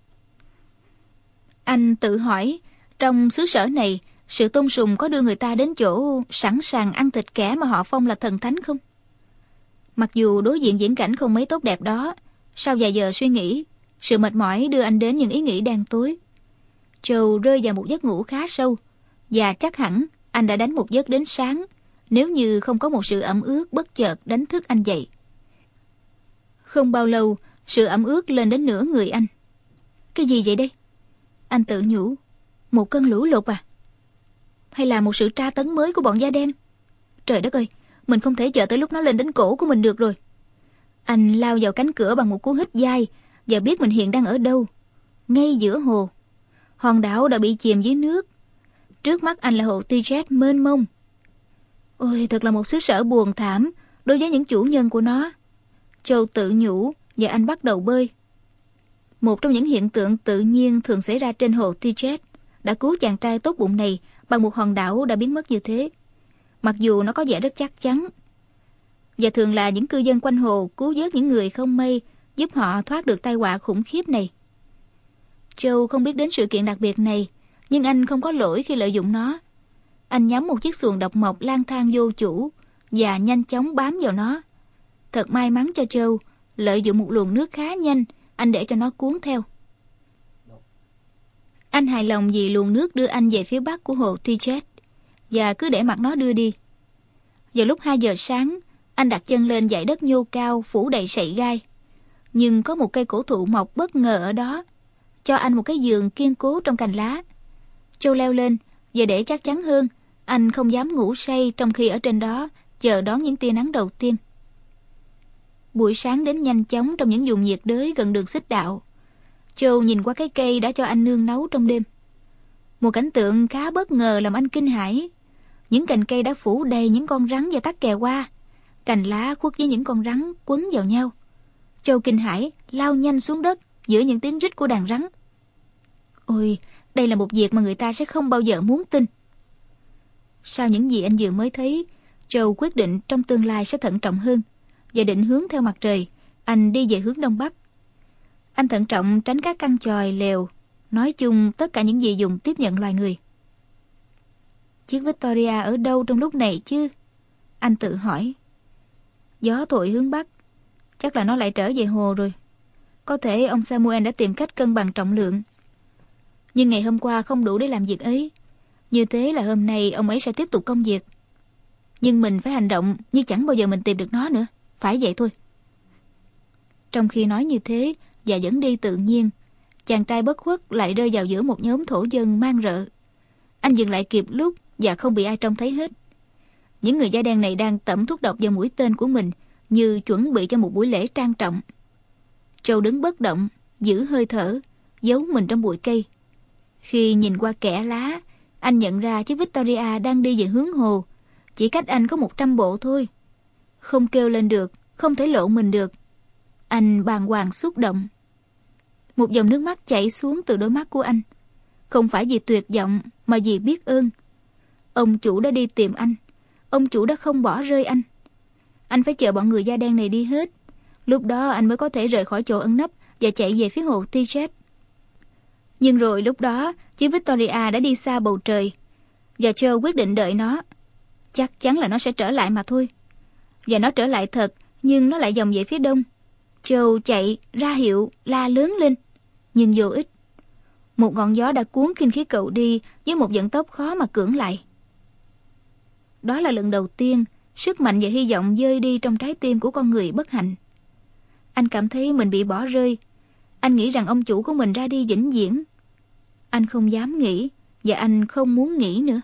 Anh tự hỏi, trong xứ sở này, sự tôn sùng có đưa người ta đến chỗ sẵn sàng ăn thịt kẻ mà họ phong là thần thánh không? Mặc dù đối diện viễn cảnh không mấy tốt đẹp đó, sau vài giờ suy nghĩ, sự mệt mỏi đưa anh đến những ý nghĩ đen tối. Joe rơi vào một giấc ngủ khá sâu, và chắc hẳn anh đã đánh một giấc đến sáng nếu như không có một sự ẩm ướt bất chợt đánh thức anh dậy. Không bao lâu, sự ẩm ướt lên đến nửa người anh. Cái gì vậy đây? Anh tự nhủ. Một cơn lũ lụt à? Hay là một sự tra tấn mới của bọn da đen? Trời đất ơi, mình không thể chờ tới lúc nó lên đến cổ của mình được rồi. Anh lao vào cánh cửa bằng một cú hít dai và biết mình hiện đang ở đâu. Ngay giữa hồ. Hòn đảo đã bị chìm dưới nước. Trước mắt anh là hồ Tijet mênh mông. Ôi, thật là một xứ sở buồn thảm đối với những chủ nhân của nó. Châu tự nhủ và anh bắt đầu bơi. Một trong những hiện tượng tự nhiên thường xảy ra trên hồ Tijet đã cứu chàng trai tốt bụng này bằng một hòn đảo đã biến mất như thế. Mặc dù nó có vẻ rất chắc chắn. Và thường là những cư dân quanh hồ cứu vớt những người không may, giúp họ thoát được tai họa khủng khiếp này. Joe không biết đến sự kiện đặc biệt này, nhưng anh không có lỗi khi lợi dụng nó. Anh nhắm một chiếc xuồng độc mộc lang thang vô chủ và nhanh chóng bám vào nó. Thật may mắn cho Joe, lợi dụng một luồng nước khá nhanh, anh để cho nó cuốn theo. Anh hài lòng vì luồng nước đưa anh về phía bắc của hồ Tijet và cứ để mặc nó đưa đi. Vào lúc hai giờ sáng, anh đặt chân lên dãy đất nhô cao phủ đầy sậy gai. Nhưng có một cây cổ thụ mọc bất ngờ ở đó, cho anh một cái giường kiên cố trong cành lá. Joe leo lên và để chắc chắn hơn, anh không dám ngủ say trong khi ở trên đó chờ đón những tia nắng đầu tiên. Buổi sáng đến nhanh chóng trong những vùng nhiệt đới gần đường xích đạo. Joe nhìn qua cái cây đã cho anh nương náu trong đêm. Một cảnh tượng khá bất ngờ làm anh kinh hãi. Những cành cây đã phủ đầy những con rắn và tắc kè qua. Cành lá khuất với những con rắn quấn vào nhau. Joe kinh hãi lao nhanh xuống đất giữa những tiếng rít của đàn rắn. Ôi, đây là một việc mà người ta sẽ không bao giờ muốn tin. Sau những gì anh vừa mới thấy, Joe quyết định trong tương lai sẽ thận trọng hơn và định hướng theo mặt trời. Anh đi về hướng đông bắc. Anh thận trọng tránh các căn chòi, lều, nói chung tất cả những gì dùng tiếp nhận loài người. Chiếc Victoria ở đâu trong lúc này chứ? Anh tự hỏi. Gió thổi hướng bắc, chắc là nó lại trở về hồ rồi. Có thể ông Samuel đã tìm cách cân bằng trọng lượng. Nhưng ngày hôm qua không đủ để làm việc ấy. Như thế là hôm nay ông ấy sẽ tiếp tục công việc. Nhưng mình phải hành động như chẳng bao giờ mình tìm được nó nữa. Phải vậy thôi. Trong khi nói như thế và vẫn đi tự nhiên, chàng trai bất khuất lại rơi vào giữa một nhóm thổ dân mang rợ. Anh dừng lại kịp lúc và không bị ai trông thấy hết. Những người da đen này đang tẩm thuốc độc vào mũi tên của mình như chuẩn bị cho một buổi lễ trang trọng. Joe đứng bất động, giữ hơi thở, giấu mình trong bụi cây. Khi nhìn qua kẽ lá, anh nhận ra chiếc Victoria đang đi về hướng hồ. Chỉ cách anh có một trăm bộ thôi. Không kêu lên được, không thể lộ mình được. Anh bàng hoàng xúc động. Một dòng nước mắt chảy xuống từ đôi mắt của anh. Không phải vì tuyệt vọng mà vì biết ơn. Ông chủ đã đi tìm anh. Ông chủ đã không bỏ rơi anh. Anh phải chờ bọn người da đen này đi hết. Lúc đó anh mới có thể rời khỏi chỗ ẩn nấp và chạy về phía hồ Tijet. Nhưng rồi lúc đó, chiếc Victoria đã đi xa bầu trời. Và Joe quyết định đợi nó. Chắc chắn là nó sẽ trở lại mà thôi. Và nó trở lại thật, nhưng nó lại vòng về phía đông. Joe chạy, ra hiệu, la lớn lên. Nhưng vô ích. Một ngọn gió đã cuốn khinh khí cầu đi với một vận tốc khó mà cưỡng lại. Đó là lần đầu tiên sức mạnh và hy vọng rơi đi trong trái tim của con người bất hạnh. Anh cảm thấy mình bị bỏ rơi. Anh nghĩ rằng ông chủ của mình ra đi vĩnh viễn. Anh không dám nghĩ và anh không muốn nghĩ nữa.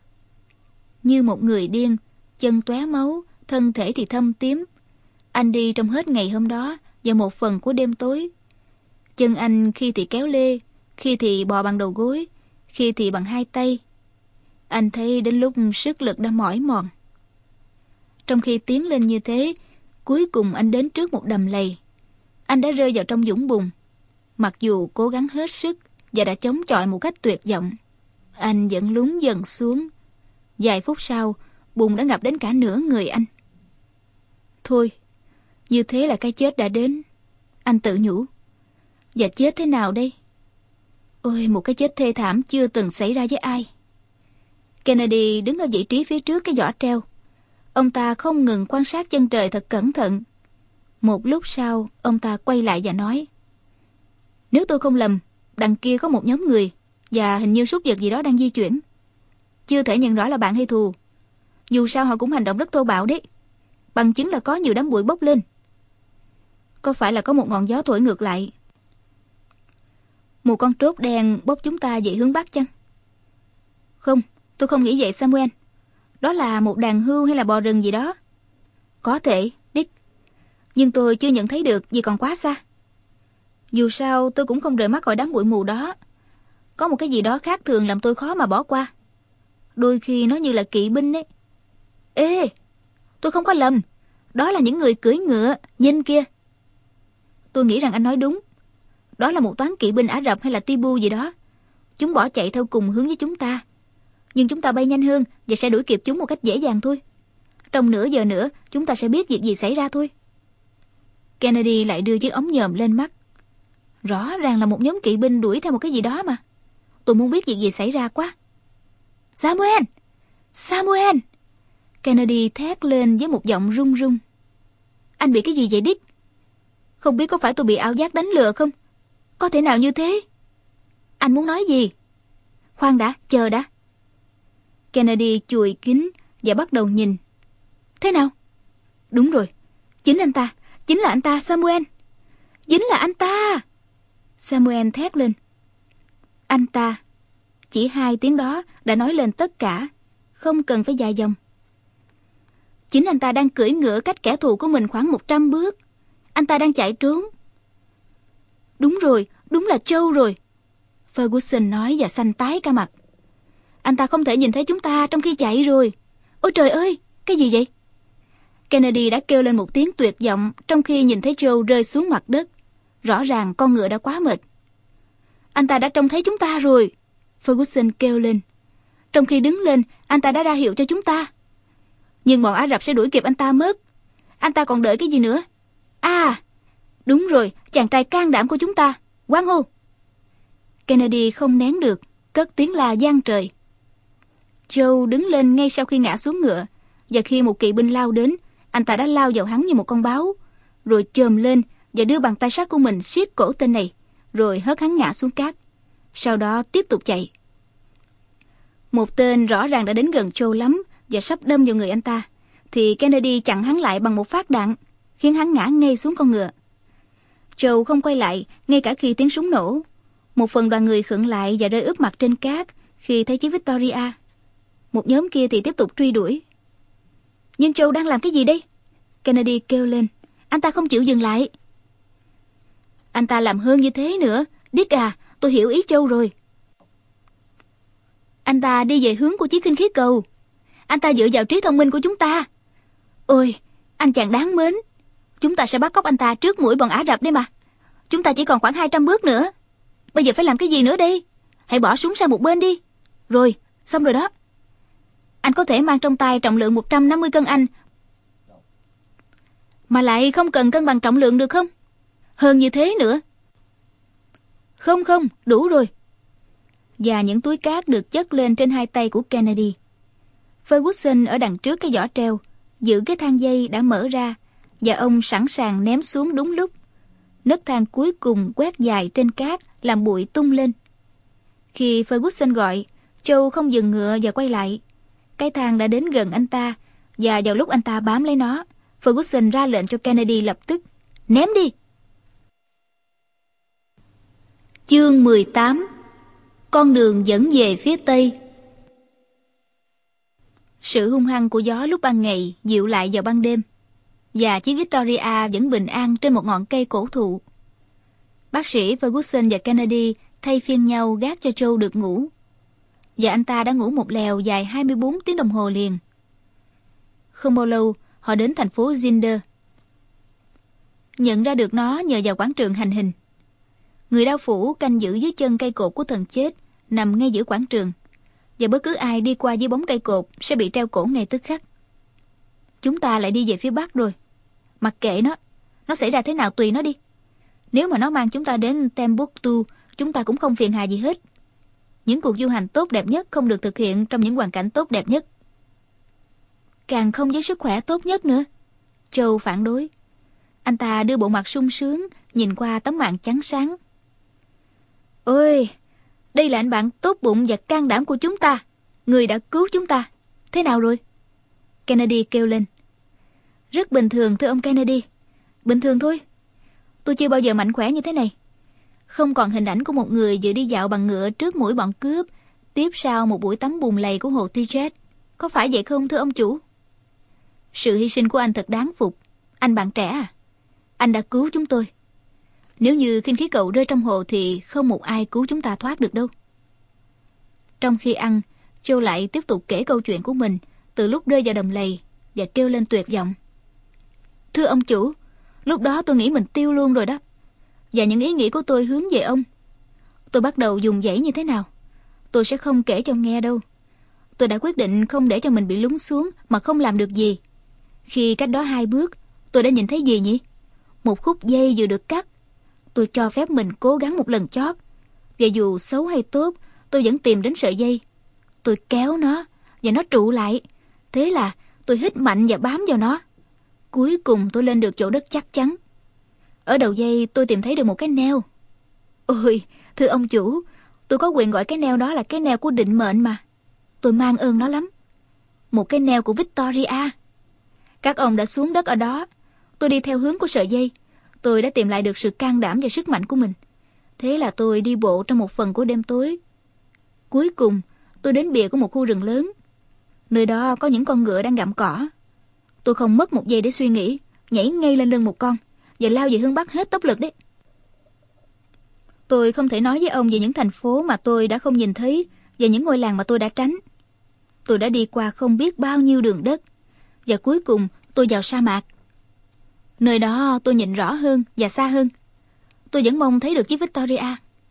Như một người điên, chân tóe máu, thân thể thì thâm tím. Anh đi trong hết ngày hôm đó và một phần của đêm tối. Chân anh khi thì kéo lê, khi thì bò bằng đầu gối, khi thì bằng hai tay. Anh thấy đến lúc sức lực đã mỏi mòn. Trong khi tiến lên như thế, cuối cùng anh đến trước một đầm lầy. Anh đã rơi vào trong vũng bùn. Mặc dù cố gắng hết sức và đã chống chọi một cách tuyệt vọng, anh vẫn lún dần xuống. Vài phút sau, bùn đã ngập đến cả nửa người anh. Thôi, như thế là cái chết đã đến, anh tự nhủ. Và chết thế nào đây? Ôi, một cái chết thê thảm chưa từng xảy ra với ai. Kennedy đứng ở vị trí phía trước cái giỏ treo. Ông ta không ngừng quan sát chân trời thật cẩn thận. Một lúc sau, ông ta quay lại và nói: Nếu tôi không lầm, đằng kia có một nhóm người, và hình như súc vật gì đó đang di chuyển. Chưa thể nhận rõ là bạn hay thù. Dù sao họ cũng hành động rất thô bạo đấy. Bằng chứng là có nhiều đám bụi bốc lên. Có phải là có một ngọn gió thổi ngược lại? Một con trốt đen bốc chúng ta về hướng Bắc chăng? Không, tôi không nghĩ vậy Samuel. Đó là một đàn hươu hay là bò rừng gì đó. Có thể, Dick. Nhưng tôi chưa nhận thấy được vì còn quá xa. Dù sao tôi cũng không rời mắt khỏi đám bụi mù đó. Có một cái gì đó khác thường làm tôi khó mà bỏ qua. Đôi khi nó như là kỵ binh ấy. Ê, tôi không có lầm. Đó là những người cưỡi ngựa, nhìn kia. Tôi nghĩ rằng anh nói đúng. Đó là một toán kỵ binh Ả Rập hay là Tibu gì đó. Chúng bỏ chạy theo cùng hướng với chúng ta. Nhưng chúng ta bay nhanh hơn và sẽ đuổi kịp chúng một cách dễ dàng thôi. Trong nửa giờ nữa chúng ta sẽ biết việc gì xảy ra thôi. Kennedy lại đưa chiếc ống nhòm lên mắt. Rõ ràng là một nhóm kỵ binh đuổi theo một cái gì đó mà. Tôi muốn biết việc gì xảy ra quá. Samuel! Samuel! Kennedy thét lên với một giọng run run. Anh bị cái gì vậy Dick? Không biết có phải tôi bị ảo giác đánh lừa không? Có thể nào như thế? Anh muốn nói gì? Khoan đã, chờ đã. Kennedy chùi kính và bắt đầu nhìn. Thế nào? Đúng rồi, chính anh ta, chính là anh ta Samuel. Chính là anh ta. Samuel thét lên. Anh ta. Chỉ hai tiếng đó đã nói lên tất cả, không cần phải dài dòng. Chính anh ta đang cưỡi ngựa cách kẻ thù của mình khoảng một trăm bước. Anh ta đang chạy trốn. Đúng rồi, đúng là Joe rồi, Ferguson nói và xanh tái cả mặt. Anh ta không thể nhìn thấy chúng ta trong khi chạy rồi. Ôi trời ơi, cái gì vậy? Kennedy đã kêu lên một tiếng tuyệt vọng trong khi nhìn thấy Joe rơi xuống mặt đất. Rõ ràng con ngựa đã quá mệt. Anh ta đã trông thấy chúng ta rồi, Ferguson kêu lên. Trong khi đứng lên, anh ta đã ra hiệu cho chúng ta. Nhưng bọn Ả Rập sẽ đuổi kịp anh ta mất. Anh ta còn đợi cái gì nữa? À, đúng rồi, chàng trai can đảm của chúng ta, hoan hô. Kennedy không nén được, cất tiếng la vang trời. Joe đứng lên ngay sau khi ngã xuống ngựa, và khi một kỵ binh lao đến, anh ta đã lao vào hắn như một con báo, rồi chồm lên và đưa bàn tay sát của mình siết cổ tên này, rồi hất hắn ngã xuống cát. Sau đó tiếp tục chạy. Một tên rõ ràng đã đến gần Joe lắm và sắp đâm vào người anh ta, thì Kennedy chặn hắn lại bằng một phát đạn, khiến hắn ngã ngay xuống con ngựa. Joe không quay lại ngay cả khi tiếng súng nổ. Một phần đoàn người khựng lại và rơi úp mặt trên cát khi thấy chiếc Victoria. Một nhóm kia thì tiếp tục truy đuổi. Nhưng Joe đang làm cái gì đây? Kennedy kêu lên. Anh ta không chịu dừng lại. Anh ta làm hơn như thế nữa. Dick à, tôi hiểu ý Joe rồi. Anh ta đi về hướng của chiếc khinh khí cầu. Anh ta dựa vào trí thông minh của chúng ta. Ôi, anh chàng đáng mến. Chúng ta sẽ bắt cóc anh ta trước mũi bọn Ả Rập đấy mà. Chúng ta chỉ còn khoảng hai trăm bước nữa. Bây giờ phải làm cái gì nữa đây? Hãy bỏ súng sang một bên đi. Rồi, xong rồi đó. Anh có thể mang trong tay trọng lượng một trăm năm mươi cân Anh, mà lại không cần cân bằng trọng lượng được không? Hơn như thế nữa. Không không, đủ rồi. Và những túi cát được chất lên trên hai tay của Kennedy. Ferguson ở đằng trước cái giỏ treo, giữ cái thang dây đã mở ra, và ông sẵn sàng ném xuống đúng lúc. Nấc thang cuối cùng quét dài trên cát, làm bụi tung lên. Khi Ferguson gọi, Joe không dừng ngựa và quay lại. Cái thang đã đến gần anh ta, và vào lúc anh ta bám lấy nó, Ferguson ra lệnh cho Kennedy lập tức ném đi. Chương mười tám. Con đường dẫn về phía Tây. Sự hung hăng của gió lúc ban ngày dịu lại vào ban đêm, và chiếc Victoria vẫn bình an trên một ngọn cây cổ thụ. Bác sĩ Ferguson và Kennedy thay phiên nhau gác cho Joe được ngủ. Và anh ta đã ngủ một lèo dài hai mươi bốn tiếng đồng hồ liền. Không bao lâu, họ đến thành phố Zinder. Nhận ra được nó nhờ vào quảng trường hành hình. Người đao phủ canh giữ dưới chân cây cột của thần chết, nằm ngay giữa quảng trường. Và bất cứ ai đi qua dưới bóng cây cột sẽ bị treo cổ ngay tức khắc. Chúng ta lại đi về phía bắc rồi. Mặc kệ nó, nó xảy ra thế nào tùy nó đi. Nếu mà nó mang chúng ta đến Timbuktu, chúng ta cũng không phiền hà gì hết. Những cuộc du hành tốt đẹp nhất không được thực hiện trong những hoàn cảnh tốt đẹp nhất. Càng không với sức khỏe tốt nhất nữa. Joe phản đối. Anh ta đưa bộ mặt sung sướng, nhìn qua tấm màn trắng sáng. Ôi, đây là anh bạn tốt bụng và can đảm của chúng ta. Người đã cứu chúng ta. Thế nào rồi? Kennedy kêu lên. Rất bình thường thưa ông Kennedy. Bình thường thôi. Tôi chưa bao giờ mạnh khỏe như thế này. Không còn hình ảnh của một người vừa đi dạo bằng ngựa trước mũi bọn cướp, tiếp sau một buổi tắm bùn lầy của hồ Tijet. Có phải vậy không thưa ông chủ? Sự hy sinh của anh thật đáng phục. Anh bạn trẻ à? Anh đã cứu chúng tôi. Nếu như khinh khí cầu rơi trong hồ thì không một ai cứu chúng ta thoát được đâu. Trong khi ăn, Joe lại tiếp tục kể câu chuyện của mình từ lúc rơi vào đầm lầy và kêu lên tuyệt vọng. Thưa ông chủ, lúc đó tôi nghĩ mình tiêu luôn rồi đó. Và những ý nghĩ của tôi hướng về ông. Tôi bắt đầu dùng dãy như thế nào? Tôi sẽ không kể cho ông nghe đâu. Tôi đã quyết định không để cho mình bị lún xuống mà không làm được gì. Khi cách đó hai bước, tôi đã nhìn thấy gì nhỉ? Một khúc dây vừa được cắt. Tôi cho phép mình cố gắng một lần chót. Và dù xấu hay tốt, tôi vẫn tìm đến sợi dây. Tôi kéo nó và nó trụ lại. Thế là tôi hít mạnh và bám vào nó. Cuối cùng tôi lên được chỗ đất chắc chắn. Ở đầu dây tôi tìm thấy được một cái neo. Ôi, thưa ông chủ, tôi có quyền gọi cái neo đó là cái neo của định mệnh mà. Tôi mang ơn nó lắm. Một cái neo của Victoria. Các ông đã xuống đất ở đó. Tôi đi theo hướng của sợi dây. Tôi đã tìm lại được sự can đảm và sức mạnh của mình. Thế là tôi đi bộ trong một phần của đêm tối. Cuối cùng, tôi đến bìa của một khu rừng lớn. Nơi đó có những con ngựa đang gặm cỏ. Tôi không mất một giây để suy nghĩ, nhảy ngay lên lưng một con và lao về hướng bắc hết tốc lực đấy. Tôi không thể nói với ông về những thành phố mà tôi đã không nhìn thấy và những ngôi làng mà tôi đã tránh. Tôi đã đi qua không biết bao nhiêu đường đất và cuối cùng tôi vào sa mạc. Nơi đó tôi nhìn rõ hơn và xa hơn. Tôi vẫn mong thấy được chiếc Victoria.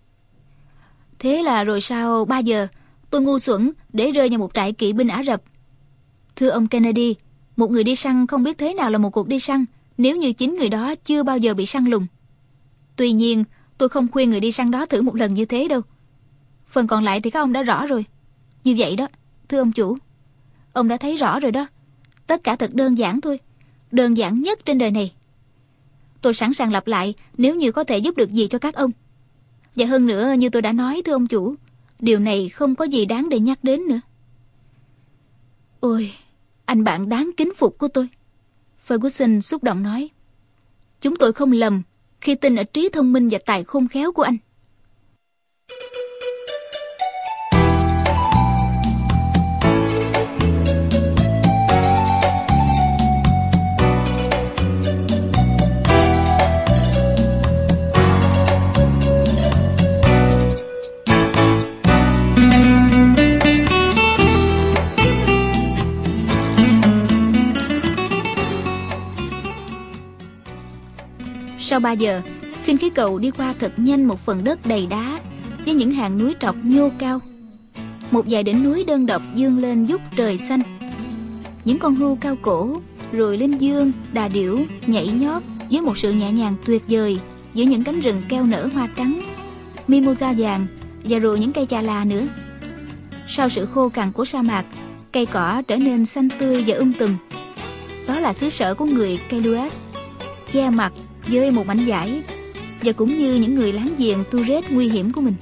Thế là rồi sau ba giờ, tôi ngu xuẩn để rơi vào một trại kỵ binh Ả Rập. Thưa ông Kennedy, một người đi săn không biết thế nào là một cuộc đi săn nếu như chính người đó chưa bao giờ bị săn lùng. Tuy nhiên, tôi không khuyên người đi săn đó thử một lần như thế đâu. Phần còn lại thì các ông đã rõ rồi. Như vậy đó, thưa ông chủ. Ông đã thấy rõ rồi đó. Tất cả thật đơn giản thôi. Đơn giản nhất trên đời này. Tôi sẵn sàng lặp lại nếu như có thể giúp được gì cho các ông. Và hơn nữa, như tôi đã nói thưa ông chủ, điều này không có gì đáng để nhắc đến nữa. Ôi, anh bạn đáng kính phục của tôi. Ferguson xúc động nói. Chúng tôi không lầm khi tin ở trí thông minh và tài khôn khéo của anh. Sau ba giờ, khinh khí cầu đi qua thật nhanh một phần đất đầy đá với những hàng núi trọc nhô cao. Một vài đỉnh núi đơn độc dương lên vút trời xanh. Những con hươu cao cổ, rồi linh dương, đà điểu nhảy nhót với một sự nhẹ nhàng tuyệt vời giữa những cánh rừng keo nở hoa trắng, mimosa vàng và rồi những cây chà là nữa. Sau sự khô cằn của sa mạc, cây cỏ trở nên xanh tươi và um tùm. Đó là xứ sở của người Kailuas, che mặt với một mảnh vải, và cũng như những người láng giềng Turet nguy hiểm của mình.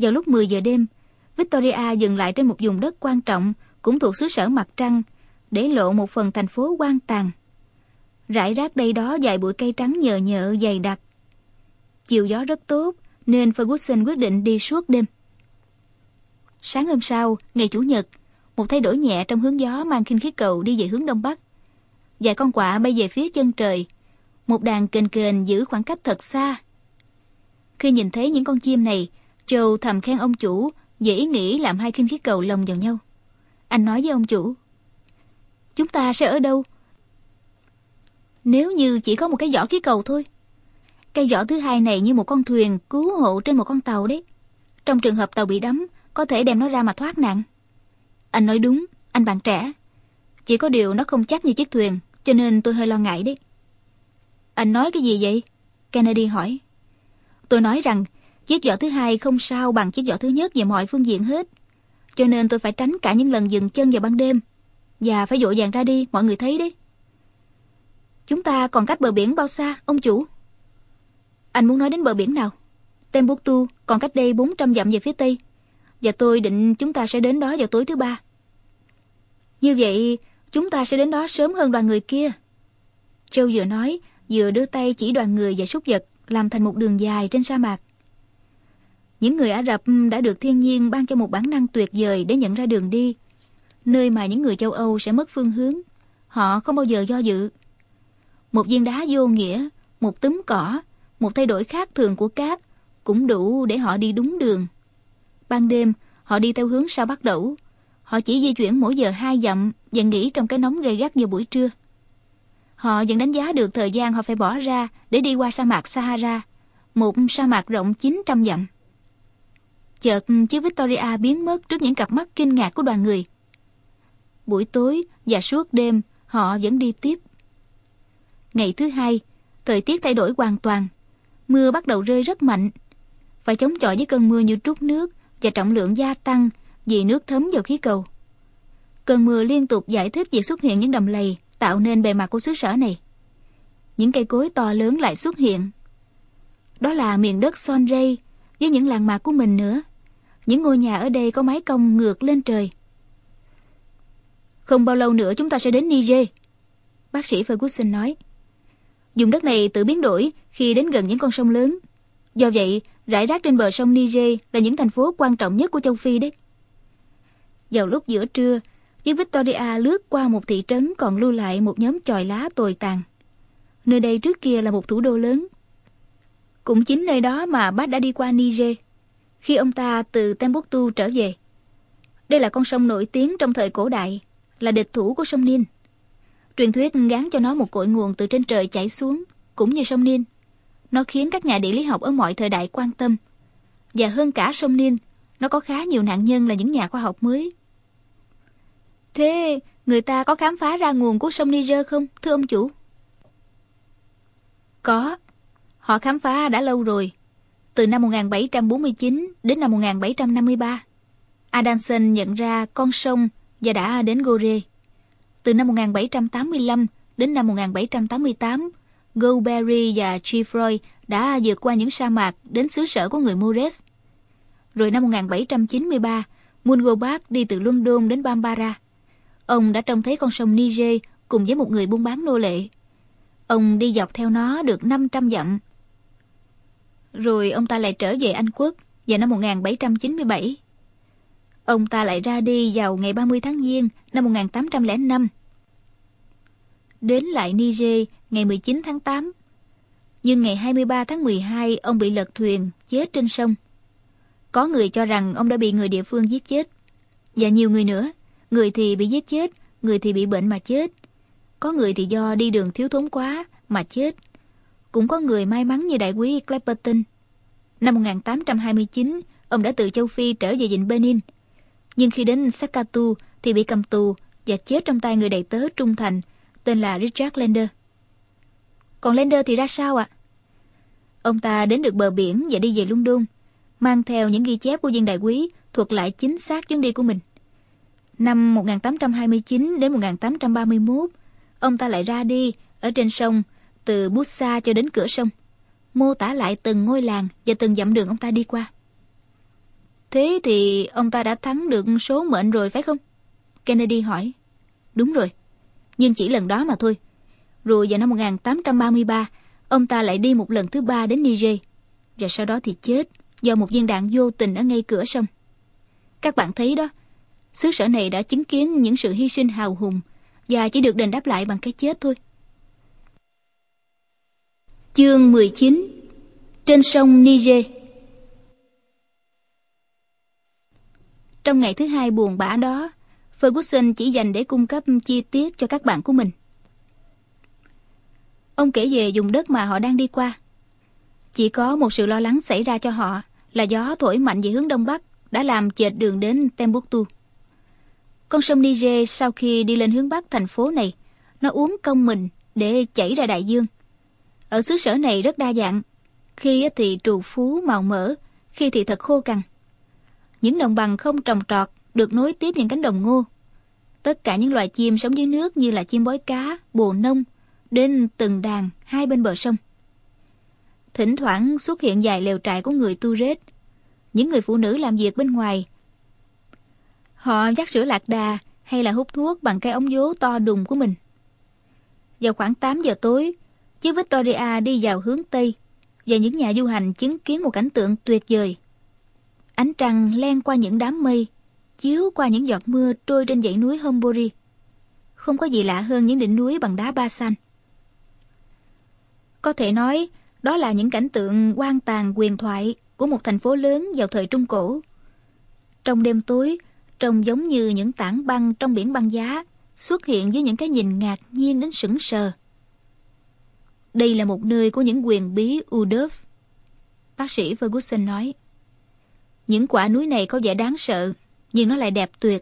Vào lúc mười giờ đêm, Victoria dừng lại trên một vùng đất quan trọng cũng thuộc xứ sở mặt trăng, để lộ một phần thành phố hoang tàn. Rải rác đây đó vài bụi cây trắng nhờ nhợ dày đặc. Chiều gió rất tốt nên Ferguson quyết định đi suốt đêm. Sáng hôm sau, ngày Chủ nhật, một thay đổi nhẹ trong hướng gió mang khinh khí cầu đi về hướng đông bắc. Vài con quạ bay về phía chân trời. Một đàn kền kền giữ khoảng cách thật xa. Khi nhìn thấy những con chim này, Joe thầm khen ông chủ về ý nghĩ làm hai khinh khí cầu lồng vào nhau. Anh nói với ông chủ: "Chúng ta sẽ ở đâu nếu như chỉ có một cái vỏ khí cầu thôi? Cây vỏ thứ hai này như một con thuyền cứu hộ trên một con tàu đấy. Trong trường hợp tàu bị đắm, có thể đem nó ra mà thoát nạn." Anh nói đúng, anh bạn trẻ. Chỉ có điều nó không chắc như chiếc thuyền, cho nên tôi hơi lo ngại đấy. Anh nói cái gì vậy? Kennedy hỏi. Tôi nói rằng chiếc vỏ thứ hai không sao bằng chiếc vỏ thứ nhất về mọi phương diện hết. Cho nên tôi phải tránh cả những lần dừng chân vào ban đêm. Và phải vội vàng ra đi, mọi người thấy đấy. Chúng ta còn cách bờ biển bao xa, ông chủ? Anh muốn nói đến bờ biển nào? Timbuktu còn cách đây bốn trăm dặm về phía tây. Và tôi định chúng ta sẽ đến đó vào tối thứ ba. Như vậy, chúng ta sẽ đến đó sớm hơn đoàn người kia. Joe vừa nói, vừa đưa tay chỉ đoàn người và súc vật làm thành một đường dài trên sa mạc. Những người Ả Rập đã được thiên nhiên ban cho một bản năng tuyệt vời để nhận ra đường đi, nơi mà những người châu Âu sẽ mất phương hướng. Họ không bao giờ do dự. Một viên đá vô nghĩa, một túm cỏ, một thay đổi khác thường của cát cũng đủ để họ đi đúng đường. Ban đêm, họ đi theo hướng sao Bắc Đẩu. Họ chỉ di chuyển mỗi giờ hai dặm và nghỉ trong cái nóng gay gắt vào buổi trưa. Họ vẫn đánh giá được thời gian họ phải bỏ ra để đi qua sa mạc Sahara, một sa mạc rộng chín trăm dặm. Chợt chiếc Victoria biến mất trước những cặp mắt kinh ngạc của đoàn người. Buổi tối và suốt đêm họ vẫn đi tiếp. Ngày thứ hai, thời tiết thay đổi hoàn toàn. Mưa bắt đầu rơi rất mạnh. Phải chống chọi với cơn mưa như trút nước và trọng lượng gia tăng vì nước thấm vào khí cầu. Cơn mưa liên tục giải thích việc xuất hiện những đầm lầy tạo nên bề mặt của xứ sở này. Những cây cối to lớn lại xuất hiện. Đó là miền đất Sonray với những làng mạc của mình nữa. Những ngôi nhà ở đây có mái cong ngược lên trời. Không bao lâu nữa chúng ta sẽ đến Niger, bác sĩ Ferguson nói. Vùng đất này tự biến đổi khi đến gần những con sông lớn. Do vậy, rải rác trên bờ sông Niger là những thành phố quan trọng nhất của châu Phi đấy. Vào lúc giữa trưa, chiếc Victoria lướt qua một thị trấn còn lưu lại một nhóm chòi lá tồi tàn. Nơi đây trước kia là một thủ đô lớn. Cũng chính nơi đó mà Bác đã đi qua Niger khi ông ta từ Timbuktu trở về. Đây là con sông nổi tiếng trong thời cổ đại, là địch thủ của sông Nin. Truyền thuyết gán cho nó một cội nguồn từ trên trời chảy xuống, cũng như sông Nin. Nó khiến các nhà địa lý học ở mọi thời đại quan tâm. Và hơn cả sông Nin, nó có khá nhiều nạn nhân là những nhà khoa học mới. Thế người ta có khám phá ra nguồn của sông Niger không, thưa ông chủ? Có. Họ khám phá đã lâu rồi. Từ năm một nghìn bảy trăm bốn mươi chín đến năm một nghìn bảy trăm năm mươi ba, Adamson nhận ra con sông và đã đến Gore. Từ năm một nghìn bảy trăm tám mươi lăm đến năm một nghìn bảy trăm tám mươi tám, Golbery và Geoffroy đã vượt qua những sa mạc đến xứ sở của người Moores. Rồi năm một nghìn bảy trăm chín mươi ba, Mungo Park đi từ London đến Bambara. Ông đã trông thấy con sông Niger cùng với một người buôn bán nô lệ. Ông đi dọc theo nó được năm trăm dặm. Rồi ông ta lại trở về Anh Quốc vào năm một nghìn bảy trăm chín mươi bảy. Ông ta lại ra đi vào ngày ba mươi tháng Giêng năm một nghìn tám trăm lẻ năm. Đến lại Niger ngày mười chín tháng tám. Nhưng ngày hai mươi ba tháng mười hai ông bị lật thuyền chết trên sông. Có người cho rằng ông đã bị người địa phương giết chết. Và nhiều người nữa. Người thì bị giết chết, người thì bị bệnh mà chết. Có người thì do đi đường thiếu thốn quá mà chết. Cũng có người may mắn như đại quý Clapperton. Năm một nghìn tám trăm hai mươi chín, ông đã từ châu Phi trở về vịnh Benin. Nhưng khi đến Sakatu thì bị cầm tù và chết trong tay người đầy tớ trung thành tên là Richard Lander. Còn Lander thì ra sao ạ? Ông ta đến được bờ biển và đi về London, mang theo những ghi chép của viên đại quý thuật lại chính xác chuyến đi của mình. Năm một nghìn tám trăm hai mươi chín đến một nghìn tám trăm ba mươi mốt, ông ta lại ra đi ở trên sông từ Bussa cho đến cửa sông, mô tả lại từng ngôi làng và từng dặm đường ông ta đi qua. Thế thì ông ta đã thắng được số mệnh rồi phải không? Kennedy hỏi. Đúng rồi, nhưng chỉ lần đó mà thôi. Rồi vào năm một nghìn tám trăm ba mươi ba, ông ta lại đi một lần thứ ba đến Niger. Và sau đó thì chết do một viên đạn vô tình ở ngay cửa sông. Các bạn thấy đó, xứ sở này đã chứng kiến những sự hy sinh hào hùng và chỉ được đền đáp lại bằng cái chết thôi. Chương mười chín. Trên sông Niger. Trong ngày thứ hai buồn bã đó, Ferguson chỉ dành để cung cấp chi tiết cho các bạn của mình. Ông kể về vùng đất mà họ đang đi qua. Chỉ có một sự lo lắng xảy ra cho họ là gió thổi mạnh về hướng đông bắc đã làm chệch đường đến Timbuktu. Con sông Niger sau khi đi lên hướng bắc thành phố này, nó uốn cong mình để chảy ra đại dương. Ở xứ sở này rất đa dạng, khi thì trù phú màu mỡ, khi thì thật khô cằn. Những đồng bằng không trồng trọt được nối tiếp những cánh đồng ngô. Tất cả những loài chim sống dưới nước như là chim bói cá, bồ nông, đến từng đàn hai bên bờ sông. Thỉnh thoảng xuất hiện vài lều trại của người Tuareg, những người phụ nữ làm việc bên ngoài. Họ vắt sữa lạc đà hay là hút thuốc bằng cái ống vố to đùng của mình. Vào khoảng tám giờ tối, chiếc Victoria đi vào hướng Tây và những nhà du hành chứng kiến một cảnh tượng tuyệt vời. Ánh trăng len qua những đám mây, chiếu qua những giọt mưa trôi trên dãy núi Hombori. Không có gì lạ hơn những đỉnh núi bằng đá ba san. Có thể nói, đó là những cảnh tượng hoang tàn huyền thoại của một thành phố lớn vào thời Trung Cổ. Trong đêm tối, trông giống như những tảng băng trong biển băng giá xuất hiện với những cái nhìn ngạc nhiên đến sững sờ. Đây là một nơi của những huyền bí Udaf, bác sĩ Ferguson nói. Những quả núi này có vẻ đáng sợ, nhưng nó lại đẹp tuyệt.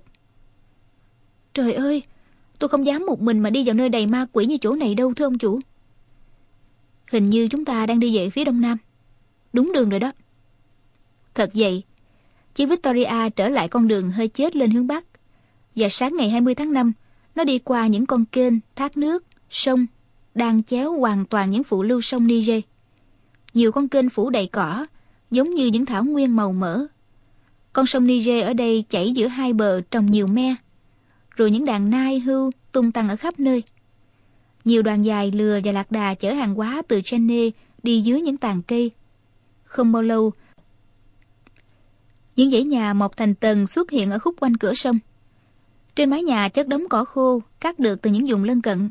Trời ơi, tôi không dám một mình mà đi vào nơi đầy ma quỷ như chỗ này đâu thưa ông chủ. Hình như chúng ta đang đi về phía đông nam. Đúng đường rồi đó. Thật vậy, chiếc Victoria trở lại con đường hơi chết lên hướng bắc. Và sáng ngày hai mươi tháng năm, nó đi qua những con kênh, thác nước, sông, đang chéo hoàn toàn những phụ lưu sông Niger. Nhiều con kênh phủ đầy cỏ, giống như những thảo nguyên màu mỡ. Con sông Niger ở đây chảy giữa hai bờ trồng nhiều me, rồi những đàn nai hưu tung tăng ở khắp nơi. Nhiều đoàn dài lừa và lạc đà chở hàng hóa từ Chenne đi dưới những tàn cây. Không bao lâu, những dãy nhà mọc thành tầng xuất hiện ở khúc quanh cửa sông. Trên mái nhà chất đống cỏ khô cắt được từ những vùng lân cận.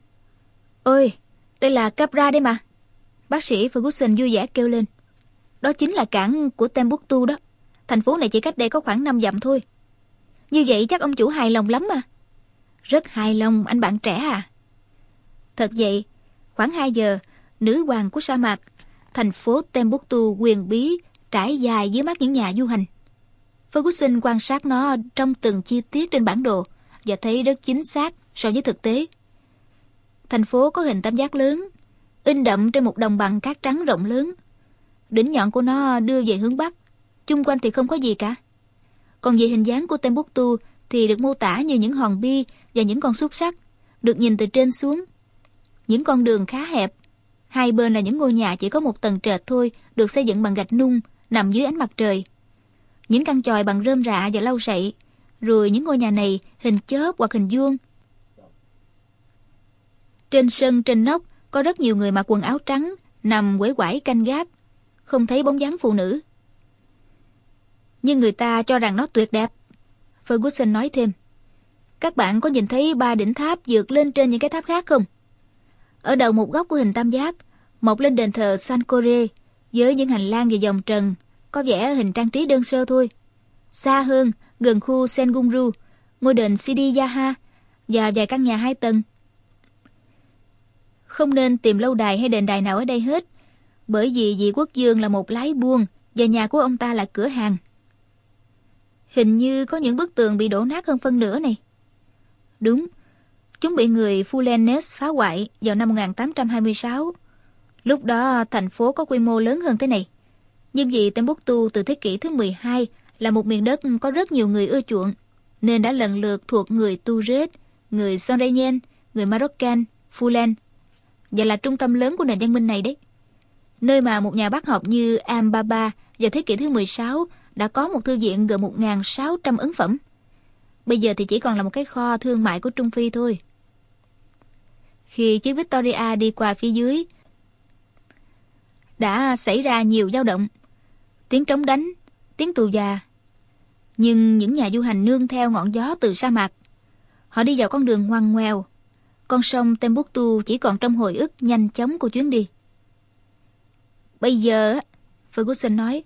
Ôi, đây là Capra đây mà, bác sĩ Ferguson vui vẻ kêu lên. Đó chính là cảng của Timbuktu đó. Thành phố này chỉ cách đây có khoảng năm dặm thôi. Như vậy chắc ông chủ hài lòng lắm mà. Rất hài lòng anh bạn trẻ à. Thật vậy, khoảng hai giờ, nữ hoàng của sa mạc, thành phố Timbuktu huyền bí trải dài dưới mắt những nhà du hành. Ferguson quan sát nó trong từng chi tiết trên bản đồ và thấy rất chính xác so với thực tế. Thành phố có hình tam giác lớn, in đậm trên một đồng bằng cát trắng rộng lớn. Đỉnh nhọn của nó đưa về hướng bắc, chung quanh thì không có gì cả. Còn về hình dáng của Timbuktu thì được mô tả như những hòn bi và những con xúc xắc, được nhìn từ trên xuống. Những con đường khá hẹp, hai bên là những ngôi nhà chỉ có một tầng trệt thôi, được xây dựng bằng gạch nung, nằm dưới ánh mặt trời. Những căn chòi bằng rơm rạ và lau sậy, rồi những ngôi nhà này hình chớp hoặc hình vuông. Trên sân trên nóc có rất nhiều người mặc quần áo trắng nằm uể oải canh gác, không thấy bóng dáng phụ nữ. Nhưng người ta cho rằng nó tuyệt đẹp, Ferguson nói thêm. Các bạn có nhìn thấy ba đỉnh tháp vượt lên trên những cái tháp khác không? Ở đầu một góc của hình tam giác, mọc lên đền thờ Sankore với những hành lang và vòng trần, có vẻ hình trang trí đơn sơ thôi. Xa hơn, gần khu Sengumru, ngôi đền Sidi Yaha và vài căn nhà hai tầng. Không nên tìm lâu đài hay đền đài nào ở đây hết, bởi vì vị quốc vương là một lái buôn và nhà của ông ta là cửa hàng. Hình như có những bức tường bị đổ nát hơn phân nửa này. Đúng, chúng bị người Fulenes phá hoại vào năm một nghìn tám trăm hai mươi sáu. Lúc đó thành phố có quy mô lớn hơn thế này. Nhưng vì Timbuktu từ thế kỷ thứ mười hai là một miền đất có rất nhiều người ưa chuộng, nên đã lần lượt thuộc người Tuareg, người Sorenien, người Moroccan, Fulen, và là trung tâm lớn của nền văn minh này đấy. Nơi mà một nhà bác học như Am Baba vào thế kỷ thứ mười sáu đã có một thư viện gồm một nghìn sáu trăm ấn phẩm. Bây giờ thì chỉ còn là một cái kho thương mại của Trung Phi thôi. Khi chiếc Victoria đi qua phía dưới, đã xảy ra nhiều dao động, tiếng trống đánh, tiếng tù già. Nhưng những nhà du hành nương theo ngọn gió từ sa mạc. Họ đi vào con đường ngoằn ngoèo. Con sông Timbuktu chỉ còn trong hồi ức nhanh chóng của chuyến đi. Bây giờ, Ferguson nói,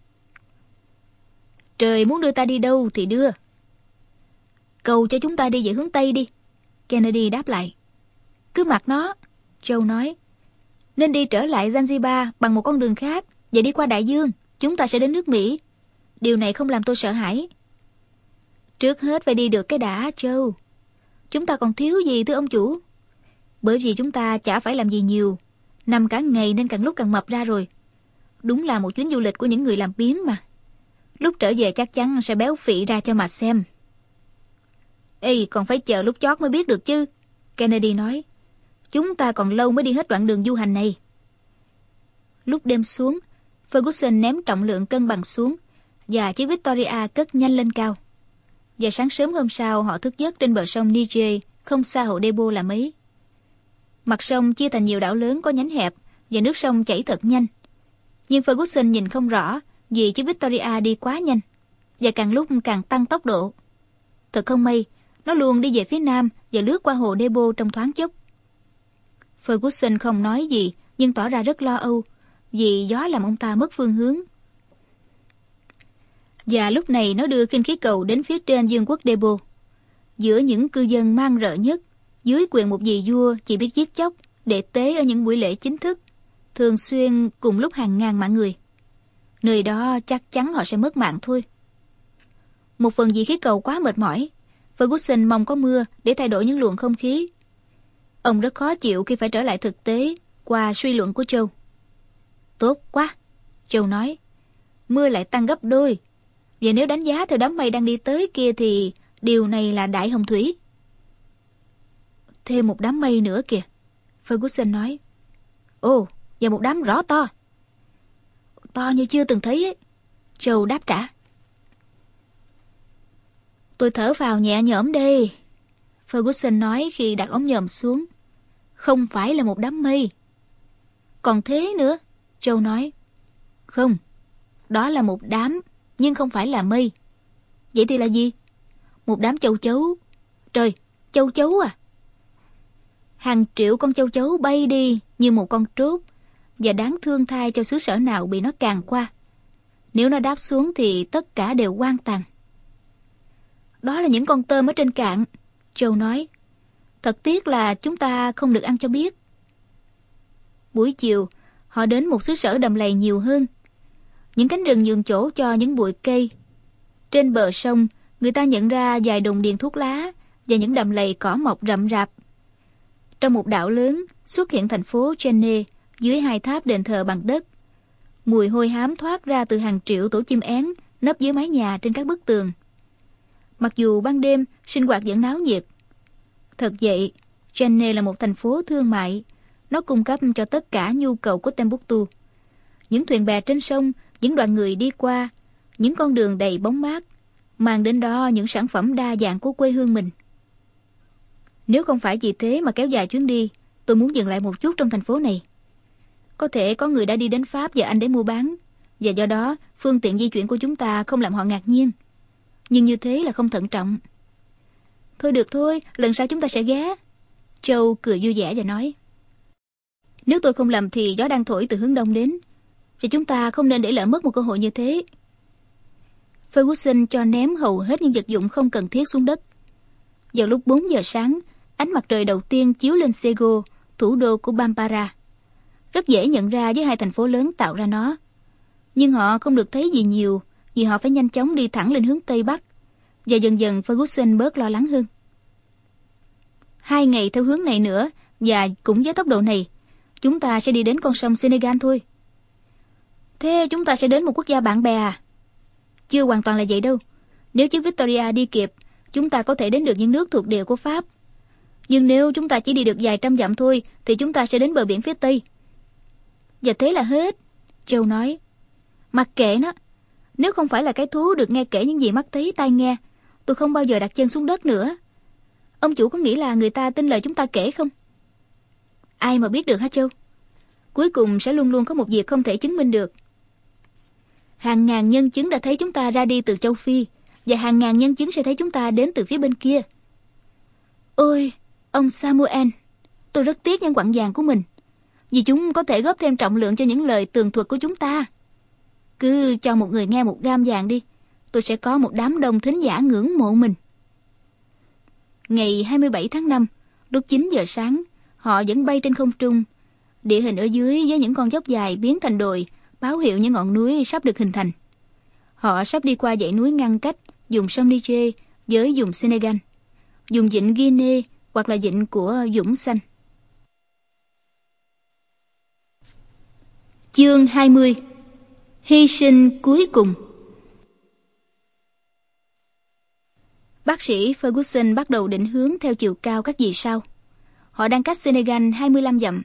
trời muốn đưa ta đi đâu thì đưa. Cầu cho chúng ta đi về hướng Tây đi, Kennedy đáp lại. Cứ mặc nó, Joe nói. Nên đi trở lại Zanzibar bằng một con đường khác và đi qua đại dương, chúng ta sẽ đến nước Mỹ. Điều này không làm tôi sợ hãi. Trước hết phải đi được cái đã, Joe. Chúng ta còn thiếu gì thưa ông chủ? Bởi vì chúng ta chả phải làm gì nhiều, nằm cả ngày nên càng lúc càng mập ra rồi. Đúng là một chuyến du lịch của những người làm biếng mà. Lúc trở về chắc chắn sẽ béo phì ra cho mà xem. Ê, còn phải chờ lúc chót mới biết được chứ, Kennedy nói. Chúng ta còn lâu mới đi hết đoạn đường du hành này. Lúc đêm xuống, Ferguson ném trọng lượng cân bằng xuống và chiếc Victoria cất nhanh lên cao. Và sáng sớm hôm sau họ thức giấc trên bờ sông Niger, không xa hồ Debo là mấy. Mặt sông chia thành nhiều đảo lớn có nhánh hẹp và nước sông chảy thật nhanh. Nhưng Ferguson nhìn không rõ vì chiếc Victoria đi quá nhanh và càng lúc càng tăng tốc độ. Thật không may, nó luôn đi về phía nam và lướt qua hồ Debo trong thoáng chốc. Ferguson không nói gì nhưng tỏ ra rất lo âu vì gió làm ông ta mất phương hướng. Và lúc này nó đưa khinh khí cầu đến phía trên vương quốc Debo. Giữa những cư dân mang rợ nhất, dưới quyền một vị vua chỉ biết giết chóc để tế ở những buổi lễ chính thức, thường xuyên cùng lúc hàng ngàn mạng người. Nơi đó chắc chắn họ sẽ mất mạng thôi. Một phần vì khí cầu quá mệt mỏi, Ferguson mong có mưa để thay đổi những luồng không khí. Ông rất khó chịu khi phải trở lại thực tế qua suy luận của Joe. Tốt quá, Joe nói. Mưa lại tăng gấp đôi. Và nếu đánh giá theo đám mây đang đi tới kia thì điều này là đại hồng thủy. Thêm một đám mây nữa kìa, Ferguson nói. Ồ, và một đám rõ to. To như chưa từng thấy ấy, Joe đáp trả. Tôi thở vào nhẹ nhõm đây, Ferguson nói khi đặt ống nhòm xuống. Không phải là một đám mây. Còn thế nữa, Joe nói. Không, đó là một đám, nhưng không phải là mây. Vậy thì là gì? Một đám châu chấu. Trời, châu chấu à? Hàng triệu con châu chấu bay đi như một con trốt, và đáng thương thay cho xứ sở nào bị nó càn qua. Nếu nó đáp xuống thì tất cả đều hoang tàn. Đó là những con tôm ở trên cạn, Joe nói. Thật tiếc là chúng ta không được ăn cho biết. Buổi chiều, họ đến một xứ sở đầm lầy nhiều hơn. Những cánh rừng nhường chỗ cho những bụi cây. Trên bờ sông, người ta nhận ra vài đồn điền thuốc lá và những đầm lầy cỏ mọc rậm rạp. Trong một đảo lớn, xuất hiện thành phố Jenné dưới hai tháp đền thờ bằng đất. Mùi hôi hám thoát ra từ hàng triệu tổ chim én nấp dưới mái nhà trên các bức tường. Mặc dù ban đêm sinh hoạt vẫn náo nhiệt. Thật vậy, Jenné là một thành phố thương mại. Nó cung cấp cho tất cả nhu cầu của Timbuktu. Những thuyền bè trên sông, những đoàn người đi qua, những con đường đầy bóng mát, mang đến đó những sản phẩm đa dạng của quê hương mình. Nếu không phải vì thế mà kéo dài chuyến đi, tôi muốn dừng lại một chút trong thành phố này. Có thể có người đã đi đến Pháp và Anh để mua bán, và do đó phương tiện di chuyển của chúng ta không làm họ ngạc nhiên. Nhưng như thế là không thận trọng. Thôi được thôi, lần sau chúng ta sẽ ghé. Joe cười vui vẻ và nói. Nếu tôi không lầm thì gió đang thổi từ hướng đông đến, và chúng ta không nên để lỡ mất một cơ hội như thế. Ferguson cho ném hầu hết những vật dụng không cần thiết xuống đất. Vào lúc bốn giờ sáng, ánh mặt trời đầu tiên chiếu lên Sego, thủ đô của Bambara. Rất dễ nhận ra với hai thành phố lớn tạo ra nó. Nhưng họ không được thấy gì nhiều vì họ phải nhanh chóng đi thẳng lên hướng Tây Bắc. Và dần dần Ferguson bớt lo lắng hơn. Hai ngày theo hướng này nữa và cũng với tốc độ này, chúng ta sẽ đi đến con sông Senegal thôi. Thế chúng ta sẽ đến một quốc gia bạn bè à? Chưa hoàn toàn là vậy đâu. Nếu chiếc Victoria đi kịp, chúng ta có thể đến được những nước thuộc địa của Pháp. Nhưng nếu chúng ta chỉ đi được vài trăm dặm thôi, thì chúng ta sẽ đến bờ biển phía Tây. Và thế là hết, Joe nói. Mặc kệ nó. Nếu không phải là cái thú được nghe kể những gì mắt thấy tai nghe, tôi không bao giờ đặt chân xuống đất nữa. Ông chủ có nghĩ là người ta tin lời chúng ta kể không? Ai mà biết được hả Châu? Cuối cùng sẽ luôn luôn có một việc không thể chứng minh được. Hàng ngàn nhân chứng đã thấy chúng ta ra đi từ châu Phi, và hàng ngàn nhân chứng sẽ thấy chúng ta đến từ phía bên kia. Ôi, ông Samuel, tôi rất tiếc những quặng vàng của mình, vì chúng có thể góp thêm trọng lượng cho những lời tường thuật của chúng ta. Cứ cho một người nghe một gam vàng đi, tôi sẽ có một đám đông thính giả ngưỡng mộ mình. Ngày hai mươi bảy tháng năm, lúc chín giờ sáng, họ vẫn bay trên không trung. Địa hình ở dưới với những con dốc dài biến thành đồi, báo hiệu những ngọn núi sắp được hình thành. Họ sắp đi qua dãy núi ngăn cách vùng sông Niger với vùng Senegal, vùng vịnh Guinea hoặc là vịnh của Dũng Xanh. Chương hai mươi. Hy sinh cuối cùng. Bác sĩ Ferguson bắt đầu định hướng theo chiều cao các vì sao. Họ đang cách Senegal hai mươi lăm dặm.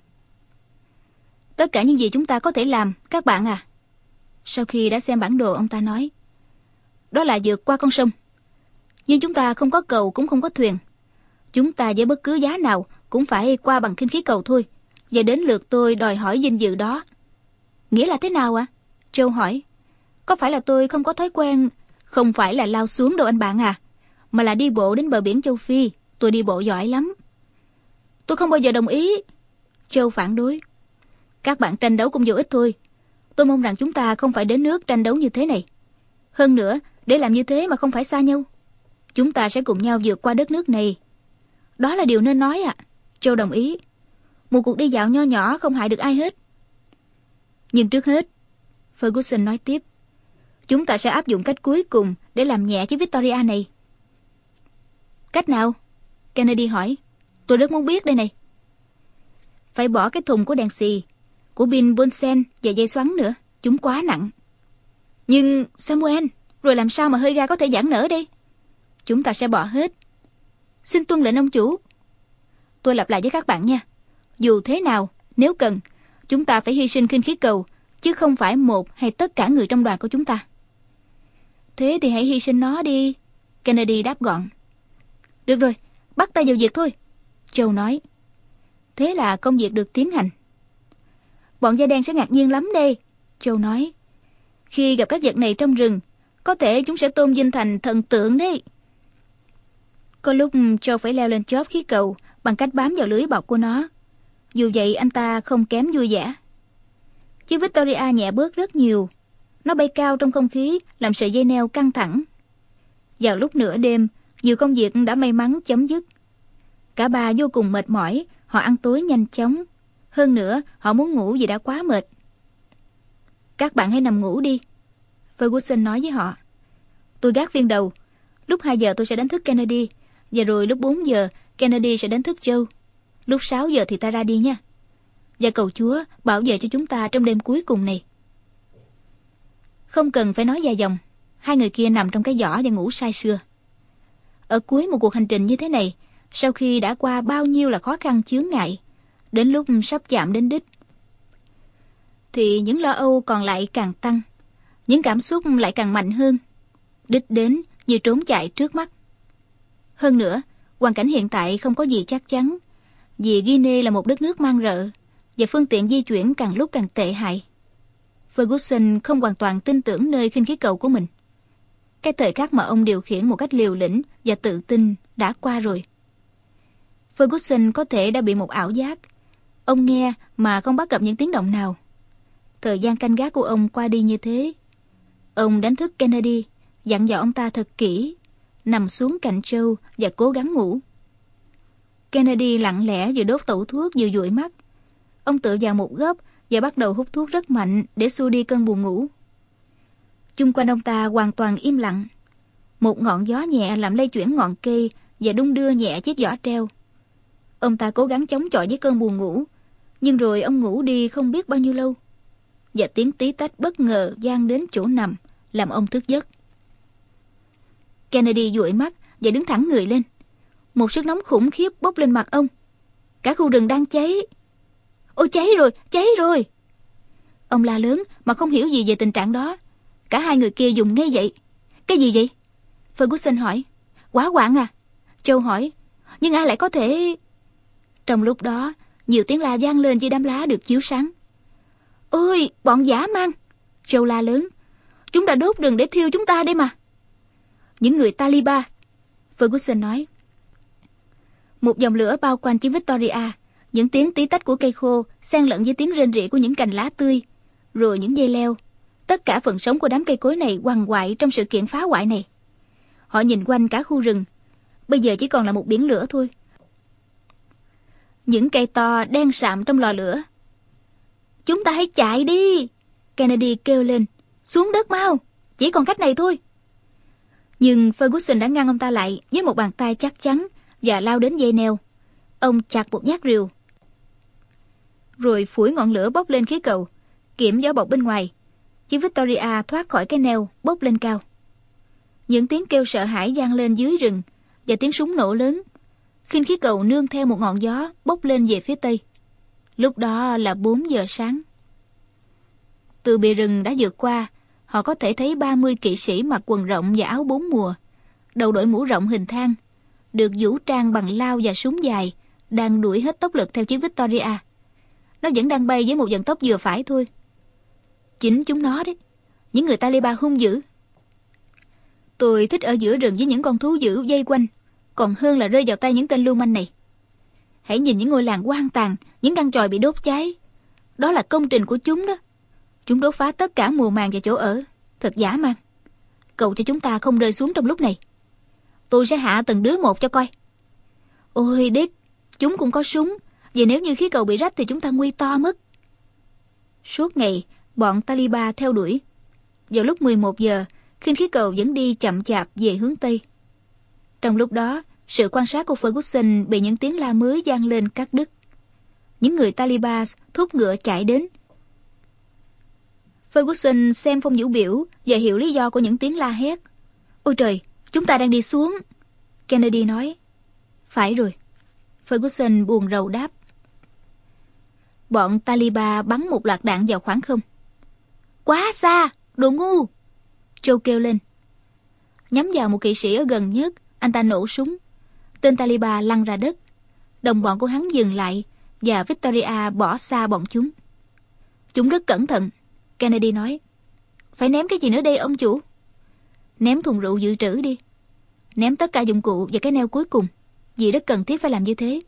Tất cả những gì chúng ta có thể làm, các bạn à. Sau khi đã xem bản đồ, ông ta nói, đó là vượt qua con sông. Nhưng chúng ta không có cầu cũng không có thuyền. Chúng ta với bất cứ giá nào cũng phải qua bằng khinh khí cầu thôi. Và đến lượt tôi đòi hỏi vinh dự đó. Nghĩa là thế nào ạ? À? Joe hỏi. Có phải là tôi không có thói quen? Không phải là lao xuống đâu anh bạn à, mà là đi bộ đến bờ biển châu Phi. Tôi đi bộ giỏi lắm. Tôi không bao giờ đồng ý. Joe phản đối. Các bạn tranh đấu cũng vô ích thôi. Tôi mong rằng chúng ta không phải đến nước tranh đấu như thế này. Hơn nữa, để làm như thế mà không phải xa nhau. Chúng ta sẽ cùng nhau vượt qua đất nước này. Đó là điều nên nói ạ. À. Joe đồng ý. Một cuộc đi dạo nho nhỏ không hại được ai hết. Nhưng trước hết, Ferguson nói tiếp, chúng ta sẽ áp dụng cách cuối cùng để làm nhẹ chiếc Victoria này. Cách nào? Kennedy hỏi. Tôi rất muốn biết đây này. Phải bỏ cái thùng của đèn xì, của pin Bunsen và dây xoắn nữa. Chúng quá nặng. Nhưng Samuel, rồi làm sao mà hơi ga có thể giãn nở đây? Chúng ta sẽ bỏ hết. Xin tuân lệnh ông chủ. Tôi lặp lại với các bạn nha. Dù thế nào, nếu cần, chúng ta phải hy sinh khinh khí cầu, chứ không phải một hay tất cả người trong đoàn của chúng ta. Thế thì hãy hy sinh nó đi. Kennedy đáp gọn. Được rồi, bắt tay vào việc thôi. Joe nói. Thế là công việc được tiến hành. Bọn da đen sẽ ngạc nhiên lắm đây. Joe nói. Khi gặp các vật này trong rừng, có thể chúng sẽ tôn vinh thành thần tượng đấy. Có lúc Joe phải leo lên chóp khí cầu bằng cách bám vào lưới bọc của nó. Dù vậy anh ta không kém vui vẻ. Chiếc Victoria nhẹ bớt rất nhiều. Nó bay cao trong không khí, làm sợi dây neo căng thẳng. Vào lúc nửa đêm, nhiều công việc đã may mắn chấm dứt. Cả ba vô cùng mệt mỏi, họ ăn tối nhanh chóng. Hơn nữa, họ muốn ngủ vì đã quá mệt. Các bạn hãy nằm ngủ đi, Ferguson nói với họ. Tôi gác viên đầu. Lúc hai giờ tôi sẽ đánh thức Kennedy. Và rồi lúc bốn giờ, Kennedy sẽ đánh thức Joe. Lúc sáu giờ thì ta ra đi nha. Và cầu Chúa bảo vệ cho chúng ta trong đêm cuối cùng này. Không cần phải nói dài dòng. Hai người kia nằm trong cái giỏ và ngủ say sưa. Ở cuối một cuộc hành trình như thế này, sau khi đã qua bao nhiêu là khó khăn chướng ngại, đến lúc sắp chạm đến đích, thì những lo âu còn lại càng tăng, những cảm xúc lại càng mạnh hơn. Đích đến như trốn chạy trước mắt. Hơn nữa, hoàn cảnh hiện tại không có gì chắc chắn, vì Guinea là một đất nước mang rợ, và phương tiện di chuyển càng lúc càng tệ hại. Ferguson không hoàn toàn tin tưởng nơi khinh khí cầu của mình. Cái thời khắc mà ông điều khiển một cách liều lĩnh và tự tin đã qua rồi. Ferguson có thể đã bị một ảo giác. Ông nghe mà không bắt gặp những tiếng động nào. Thời gian canh gác của ông qua đi như thế. Ông đánh thức Kennedy, dặn dò ông ta thật kỹ, nằm xuống cạnh Joe và cố gắng ngủ. Kennedy lặng lẽ vừa đốt tẩu thuốc vừa dụi mắt. Ông tựa vào một góc và bắt đầu hút thuốc rất mạnh để xua đi cơn buồn ngủ. Chung quanh ông ta hoàn toàn im lặng. Một ngọn gió nhẹ làm lay chuyển ngọn cây và đung đưa nhẹ chiếc giỏ treo. Ông ta cố gắng chống chọi với cơn buồn ngủ, nhưng rồi ông ngủ đi không biết bao nhiêu lâu. Và tiếng tí tách bất ngờ vang đến chỗ nằm, làm ông thức giấc. Kennedy dụi mắt và đứng thẳng người lên. Một sức nóng khủng khiếp bốc lên mặt ông. Cả khu rừng đang cháy. Ôi cháy rồi, cháy rồi! Ông la lớn mà không hiểu gì về tình trạng đó. Cả hai người kia dùng ngay vậy. Cái gì vậy? Ferguson hỏi. Hỏa hoạn à? Joe hỏi. Nhưng ai lại có thể... Trong lúc đó, nhiều tiếng la vang lên như đám lá được chiếu sáng. Ôi, bọn dã man! Joe la lớn. Chúng đã đốt rừng để thiêu chúng ta đây mà. Những người Taliban, Ferguson nói. Một dòng lửa bao quanh chiếc Victoria. Những tiếng tí tách của cây khô xen lẫn với tiếng rên rỉ của những cành lá tươi, rồi những dây leo. Tất cả phần sống của đám cây cối này quằn quại trong sự kiện phá hoại này. Họ nhìn quanh cả khu rừng. Bây giờ chỉ còn là một biển lửa thôi. Những cây to đen sạm trong lò lửa. Chúng ta hãy chạy đi! Kennedy kêu lên. Xuống đất mau! Chỉ còn cách này thôi. Nhưng Ferguson đã ngăn ông ta lại với một bàn tay chắc chắn và lao đến dây neo. Ông chặt một nhát rìu, rồi phủi ngọn lửa bốc lên khí cầu, kiểm gió bọc bên ngoài. Chiếc Victoria thoát khỏi cái neo, bốc lên cao. Những tiếng kêu sợ hãi vang lên dưới rừng và tiếng súng nổ lớn. Khinh khí cầu nương theo một ngọn gió bốc lên về phía tây. Lúc đó là bốn giờ sáng. Từ bìa rừng đã vượt qua, họ có thể thấy ba mươi kỵ sĩ mặc quần rộng và áo bốn mùa, đầu đội mũ rộng hình thang, được vũ trang bằng lao và súng dài, đang đuổi hết tốc lực theo chiếc Victoria. Nó vẫn đang bay với một vận tốc vừa phải thôi. Chính chúng nó đấy, những người Taliban hung dữ. Tôi thích ở giữa rừng với những con thú dữ dây quanh, còn hơn là rơi vào tay những tên lưu manh này. Hãy nhìn những ngôi làng hoang tàn, những căn chòi bị đốt cháy. Đó là công trình của chúng đó. Chúng đốt phá tất cả mùa màng và chỗ ở. Thật dã man. Cầu cho chúng ta không rơi xuống trong lúc này. Tôi sẽ hạ từng đứa một cho coi. Ôi Dick, chúng cũng có súng. Vì nếu như khí cầu bị rách thì chúng ta nguy to mất. Suốt ngày, bọn Taliban theo đuổi. Vào lúc mười một giờ, khinh khí cầu vẫn đi chậm chạp về hướng Tây. Trong lúc đó, sự quan sát của Ferguson bị những tiếng la mới vang lên cắt đứt. Những người Taliban thúc ngựa chạy đến. Ferguson xem phong vũ biểu và hiểu lý do của những tiếng la hét. Ôi trời, chúng ta đang đi xuống, Kennedy nói. Phải rồi, Ferguson buồn rầu đáp. Bọn Taliban bắn một loạt đạn vào khoảng không. Quá xa, đồ ngu, Joe kêu lên. Nhắm vào một kỵ sĩ ở gần nhất, anh ta nổ súng. Tên Taliban lăn ra đất. Đồng bọn của hắn dừng lại và Victoria bỏ xa bọn chúng. Chúng rất cẩn thận, Kennedy nói. Phải ném cái gì nữa đây ông chủ? Ném thùng rượu dự trữ đi. Ném tất cả dụng cụ và cái neo cuối cùng, vì rất cần thiết phải làm như thế.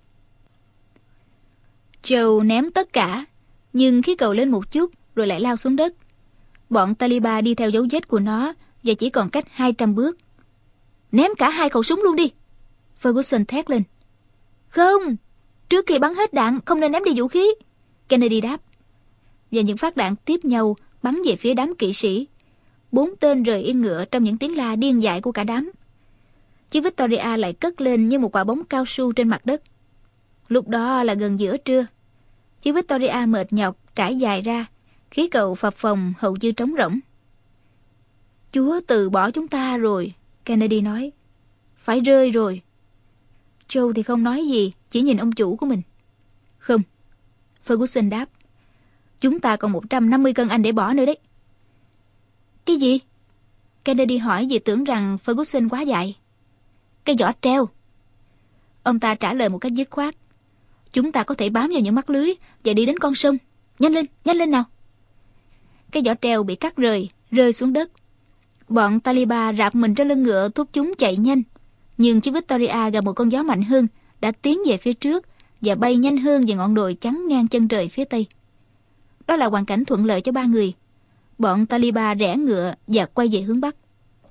Joe ném tất cả, nhưng khí cầu lên một chút rồi lại lao xuống đất. Bọn Taliban đi theo dấu vết của nó và chỉ còn cách hai trăm bước. Ném cả hai khẩu súng luôn đi, Ferguson thét lên. Không, trước khi bắn hết đạn không nên ném đi vũ khí, Kennedy đáp. Và những phát đạn tiếp nhau bắn về phía đám kỵ sĩ. Bốn tên rời yên ngựa trong những tiếng la điên dại của cả đám. Chiếc Victoria lại cất lên như một quả bóng cao su trên mặt đất. Lúc đó là gần giữa trưa. Chiếc Victoria mệt nhọc trải dài ra, khí cầu phập phồng hầu như trống rỗng. Chúa từ bỏ chúng ta rồi, Kennedy nói. Phải rơi rồi. Joe thì không nói gì, chỉ nhìn ông chủ của mình. Không, Ferguson đáp. Chúng ta còn một trăm năm mươi cân anh để bỏ nữa đấy. Cái gì? Kennedy hỏi vì tưởng rằng Ferguson quá dại. Cái giỏ treo. Ông ta trả lời một cách dứt khoát. Chúng ta có thể bám vào những mắt lưới và đi đến con sông. Nhanh lên, nhanh lên nào. Cái giỏ treo bị cắt rời, rơi xuống đất. Bọn Taliban rạp mình trên lưng ngựa thúc chúng chạy nhanh. Nhưng chiếc Victoria gặp một con gió mạnh hơn đã tiến về phía trước và bay nhanh hơn về ngọn đồi chắn ngang chân trời phía tây. Đó là hoàn cảnh thuận lợi cho ba người. Bọn Taliban rẽ ngựa và quay về hướng bắc.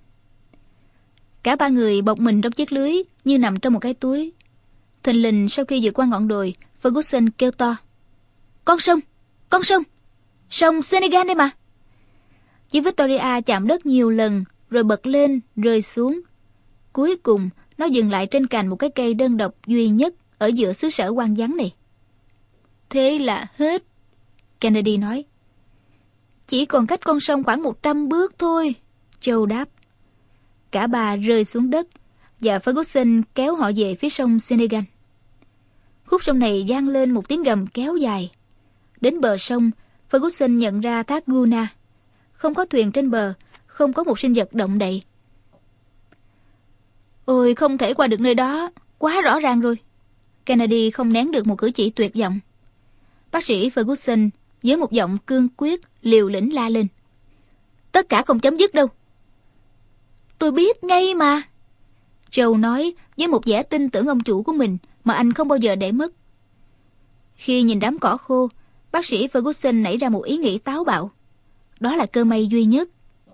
Cả ba người bọc mình trong chiếc lưới như nằm trong một cái túi. Thình lình sau khi vượt qua ngọn đồi, Ferguson kêu to. Con sông! Con sông! Sông Senegal đây mà! Chiếc Victoria chạm đất nhiều lần rồi bật lên, rơi xuống. Cuối cùng nó dừng lại trên cành một cái cây đơn độc duy nhất ở giữa xứ sở hoang vắng này. Thế là hết, Kennedy nói. Chỉ còn cách con sông khoảng một trăm bước thôi, Joe đáp. Cả ba rơi xuống đất và Ferguson kéo họ về phía sông Senegal. Khúc sông này vang lên một tiếng gầm kéo dài. Đến bờ sông, Ferguson nhận ra thác Guna. Không có thuyền trên bờ không có một sinh vật động đậy. Ôi, không thể qua được nơi đó, quá rõ ràng rồi. Kennedy không nén được một cử chỉ tuyệt vọng. Bác sĩ Ferguson với một giọng cương quyết liều lĩnh la lên. Tất cả không chấm dứt đâu. Tôi biết ngay mà. Joe nói với một vẻ tin tưởng ông chủ của mình mà anh không bao giờ để mất. Khi nhìn đám cỏ khô, bác sĩ Ferguson nảy ra một ý nghĩ táo bạo. Đó là cơ may duy nhất.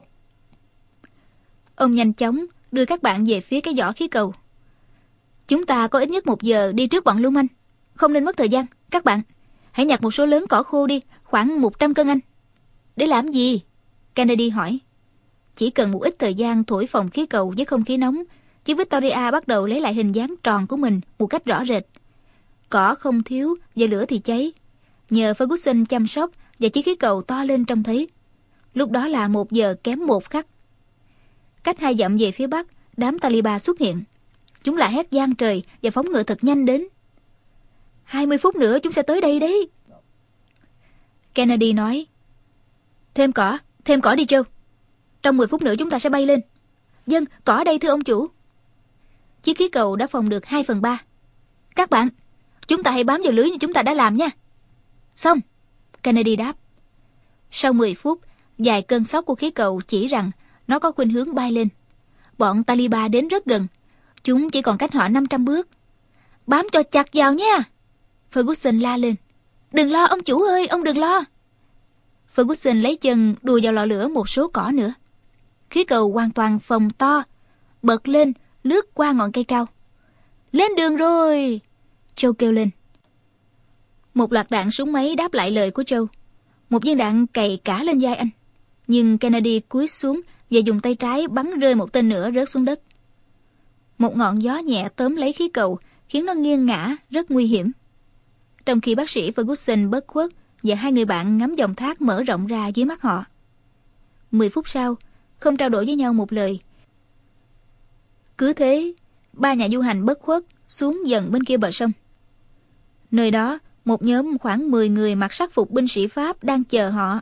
Ông nhanh chóng đưa các bạn về phía cái giỏ khí cầu. Chúng ta có ít nhất một giờ đi trước bọn lưu manh. Không nên mất thời gian. Các bạn, hãy nhặt một số lớn cỏ khô đi, khoảng một trăm cân anh. Để làm gì? Kennedy hỏi. Chỉ cần một ít thời gian thổi phồng khí cầu với không khí nóng, chiếc Victoria bắt đầu lấy lại hình dáng tròn của mình một cách rõ rệt. Cỏ không thiếu và lửa thì cháy. Nhờ Ferguson chăm sóc và chiếc khí cầu to lên trông thấy. Lúc đó là một giờ kém một khắc. Cách hai dặm về phía bắc, đám Taliban xuất hiện. Chúng lại hét vang trời và phóng ngựa thật nhanh đến. Hai mươi phút nữa chúng sẽ tới đây đấy. Kennedy nói. Thêm cỏ, thêm cỏ đi Joe. Trong mười phút nữa chúng ta sẽ bay lên. Vâng, cỏ đây thưa ông chủ. Chiếc khí cầu đã phòng được hai phần ba. Các bạn, chúng ta hãy bám vào lưới như chúng ta đã làm nha. Xong, Kennedy đáp. Sau mười phút, vài cơn sóc của khí cầu chỉ rằng nó có khuynh hướng bay lên. Bọn Taliban đến rất gần. Chúng chỉ còn cách họ năm trăm bước. Bám cho chặt vào nha. Ferguson la lên. Đừng lo ông chủ ơi, ông đừng lo. Ferguson lấy chân đùa vào lò lửa một số cỏ nữa. Khí cầu hoàn toàn phồng to, bật lên, lướt qua ngọn cây cao. Lên đường rồi! Joe kêu lên. Một loạt đạn súng máy đáp lại lời của Joe. Một viên đạn cày cả lên vai anh. Nhưng Kennedy cúi xuống và dùng tay trái bắn rơi một tên nữa rớt xuống đất. Một ngọn gió nhẹ tóm lấy khí cầu, khiến nó nghiêng ngã, rất nguy hiểm. Trong khi bác sĩ Ferguson bất khuất và hai người bạn ngắm dòng thác mở rộng ra dưới mắt họ. Mười phút sau, không trao đổi với nhau một lời. Cứ thế, ba nhà du hành bất khuất xuống dần bên kia bờ sông. Nơi đó, một nhóm khoảng mười người mặc sắc phục binh sĩ Pháp đang chờ họ.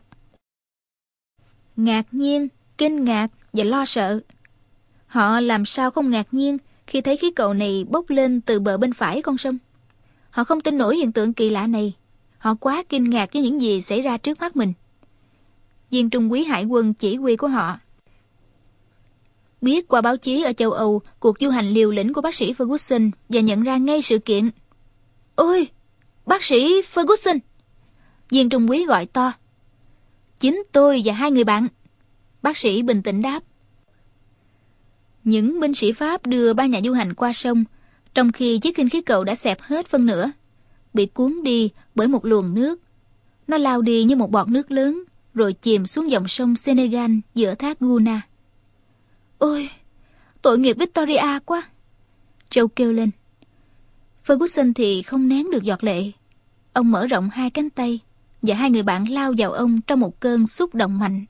Ngạc nhiên, kinh ngạc và lo sợ. Họ làm sao không ngạc nhiên khi thấy khí cầu này bốc lên từ bờ bên phải con sông. Họ không tin nổi hiện tượng kỳ lạ này. Họ quá kinh ngạc với những gì xảy ra trước mắt mình. Viên trung úy hải quân chỉ huy của họ biết qua báo chí ở châu Âu cuộc du hành liều lĩnh của bác sĩ Ferguson và nhận ra ngay sự kiện. Ôi, bác sĩ Ferguson! Viên trung úy gọi to. Chính tôi và hai người bạn. Bác sĩ bình tĩnh đáp. Những binh sĩ Pháp đưa ba nhà du hành qua sông, trong khi chiếc khinh khí cầu đã xẹp hết phân nửa, bị cuốn đi bởi một luồng nước. Nó lao đi như một bọt nước lớn, rồi chìm xuống dòng sông Senegal giữa thác Guna. Ôi, tội nghiệp Victoria quá! Joe kêu lên. Ferguson thì không nén được giọt lệ. Ông mở rộng hai cánh tay, và hai người bạn lao vào ông trong một cơn xúc động mạnh.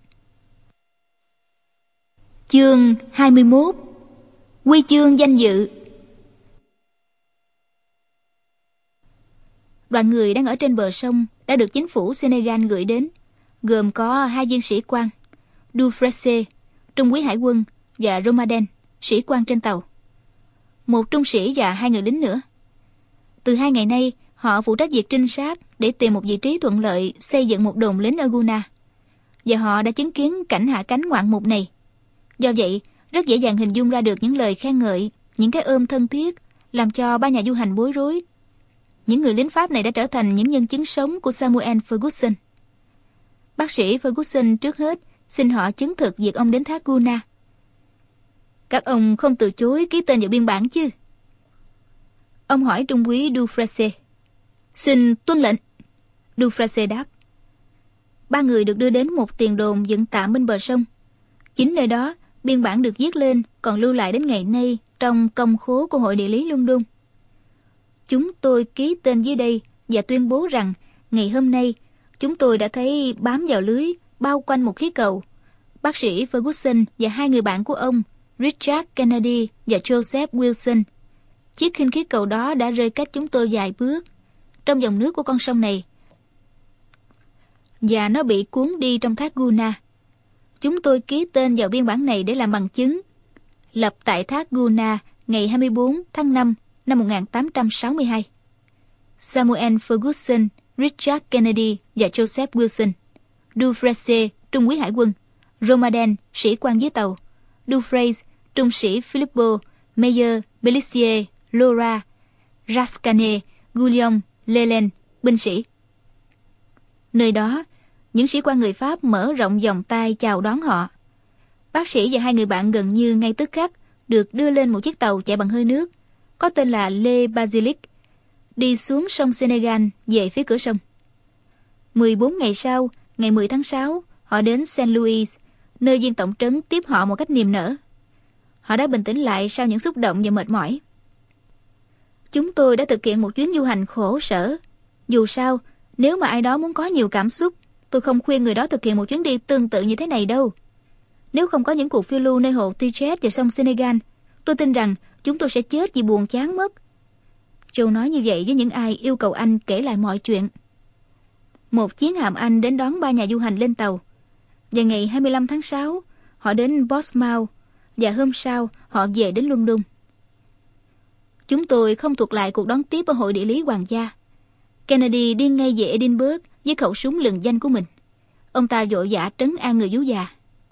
Chương hai mươi mốt. Huy chương danh dự. Đoàn người đang ở trên bờ sông đã được chính phủ Senegal gửi đến, gồm có hai viên sĩ quan, Dufresne, trung úy hải quân, và Romaden, sĩ quan trên tàu. Một trung sĩ và hai người lính nữa. Từ hai ngày nay, họ phụ trách việc trinh sát để tìm một vị trí thuận lợi xây dựng một đồn lính ở Guna. Và họ đã chứng kiến cảnh hạ cánh ngoạn mục này. Do vậy, rất dễ dàng hình dung ra được những lời khen ngợi, những cái ôm thân thiết, làm cho ba nhà du hành bối rối. Những người lính Pháp này đã trở thành những nhân chứng sống của Samuel Ferguson. Bác sĩ Ferguson trước hết xin họ chứng thực việc ông đến thác Guna. Các ông không từ chối ký tên vào biên bản chứ? Ông hỏi trung úy Dufresne. Xin tuân lệnh. Dufresne đáp. Ba người được đưa đến một tiền đồn dựng tạm bên bờ sông. Chính nơi đó, biên bản được viết lên còn lưu lại đến ngày nay trong công khố của Hội Địa lý London. Chúng tôi ký tên dưới đây và tuyên bố rằng ngày hôm nay chúng tôi đã thấy bám vào lưới bao quanh một khí cầu. Bác sĩ Ferguson và hai người bạn của ông, Richard Kennedy và Joseph Wilson. Chiếc khinh khí cầu đó đã rơi cách chúng tôi vài bước trong dòng nước của con sông này, và nó bị cuốn đi trong thác Guna. Chúng tôi ký tên vào biên bản này để làm bằng chứng. Lập tại thác Guna ngày hai mươi bốn tháng năm năm một nghìn tám trăm sáu mươi hai. Samuel Ferguson, Richard Kennedy và Joseph Wilson. Dufresne, trung úy hải quân. Romaden, sĩ quan dưới tàu. Dufresne, trung sĩ Philippot, Meyer, Bellissier, Laura, Rascane, Guillaume, Leland, binh sĩ. Nơi đó, những sĩ quan người Pháp mở rộng vòng tay chào đón họ. Bác sĩ và hai người bạn gần như ngay tức khắc được đưa lên một chiếc tàu chạy bằng hơi nước, có tên là Le Basilic, đi xuống sông Senegal về phía cửa sông. mười bốn ngày sau, ngày mười tháng sáu, họ đến Saint Louis, nơi viên tổng trấn tiếp họ một cách niềm nở. Họ đã bình tĩnh lại sau những xúc động và mệt mỏi. Chúng tôi đã thực hiện một chuyến du hành khổ sở. Dù sao, nếu mà ai đó muốn có nhiều cảm xúc, tôi không khuyên người đó thực hiện một chuyến đi tương tự như thế này đâu. Nếu không có những cuộc phiêu lưu nơi hồ Tigres và sông Senegal, tôi tin rằng chúng tôi sẽ chết vì buồn chán mất. Joe nói như vậy với những ai yêu cầu anh kể lại mọi chuyện. Một chiến hạm Anh đến đón ba nhà du hành lên tàu. Và ngày hai mươi lăm tháng sáu, họ đến Portsmouth, và hôm sau họ về đến London. Chúng tôi không thuật lại cuộc đón tiếp ở Hội Địa lý Hoàng gia. Kennedy đi ngay về Edinburgh với khẩu súng lừng danh của mình. Ông ta vội vã trấn an người vú già.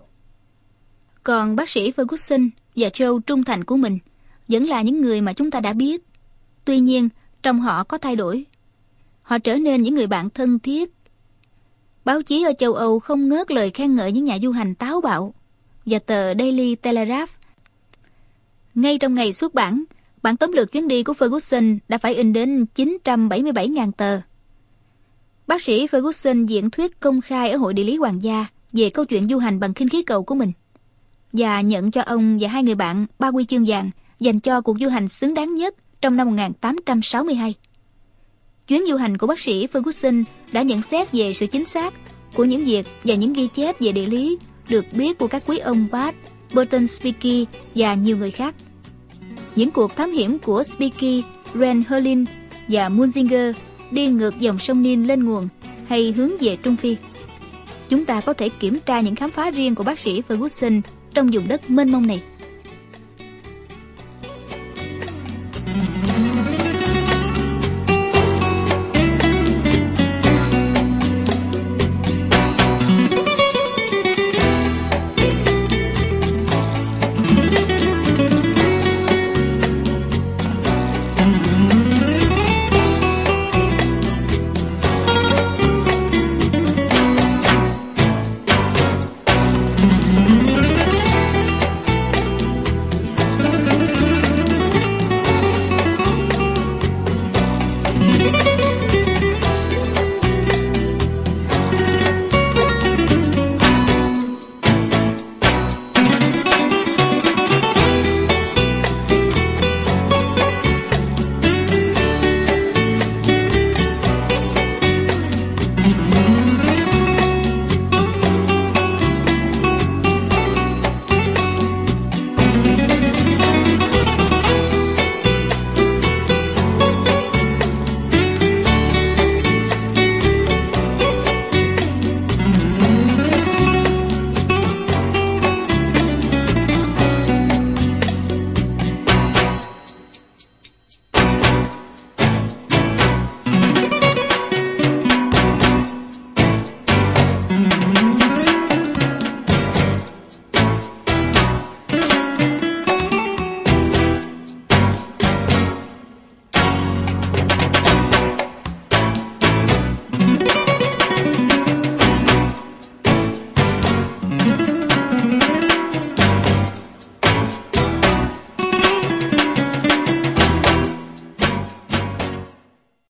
Còn bác sĩ Ferguson và Joe trung thành của mình vẫn là những người mà chúng ta đã biết. Tuy nhiên, trong họ có thay đổi. Họ trở nên những người bạn thân thiết. Báo chí ở châu Âu không ngớt lời khen ngợi những nhà du hành táo bạo. Và tờ Daily Telegraph, ngay trong ngày xuất bản, bản tóm lược chuyến đi của Ferguson đã phải in đến chín trăm bảy mươi bảy nghìn tờ. Bác sĩ Ferguson diễn thuyết công khai ở Hội Địa lý Hoàng gia về câu chuyện du hành bằng khinh khí cầu của mình, và nhận cho ông và hai người bạn ba huy chương vàng dành cho cuộc du hành xứng đáng nhất trong năm một nghìn tám trăm sáu mươi hai. Chuyến du hành của bác sĩ Ferguson đã nhận xét về sự chính xác của những việc và những ghi chép về địa lý được biết của các quý ông Bath, Burton Speke và nhiều người khác. Những cuộc thám hiểm của Speke, Ren Herlin và Munzinger đi ngược dòng sông Nin lên nguồn hay hướng về Trung Phi. Chúng ta có thể kiểm tra những khám phá riêng của bác sĩ Ferguson trong vùng đất mênh mông này.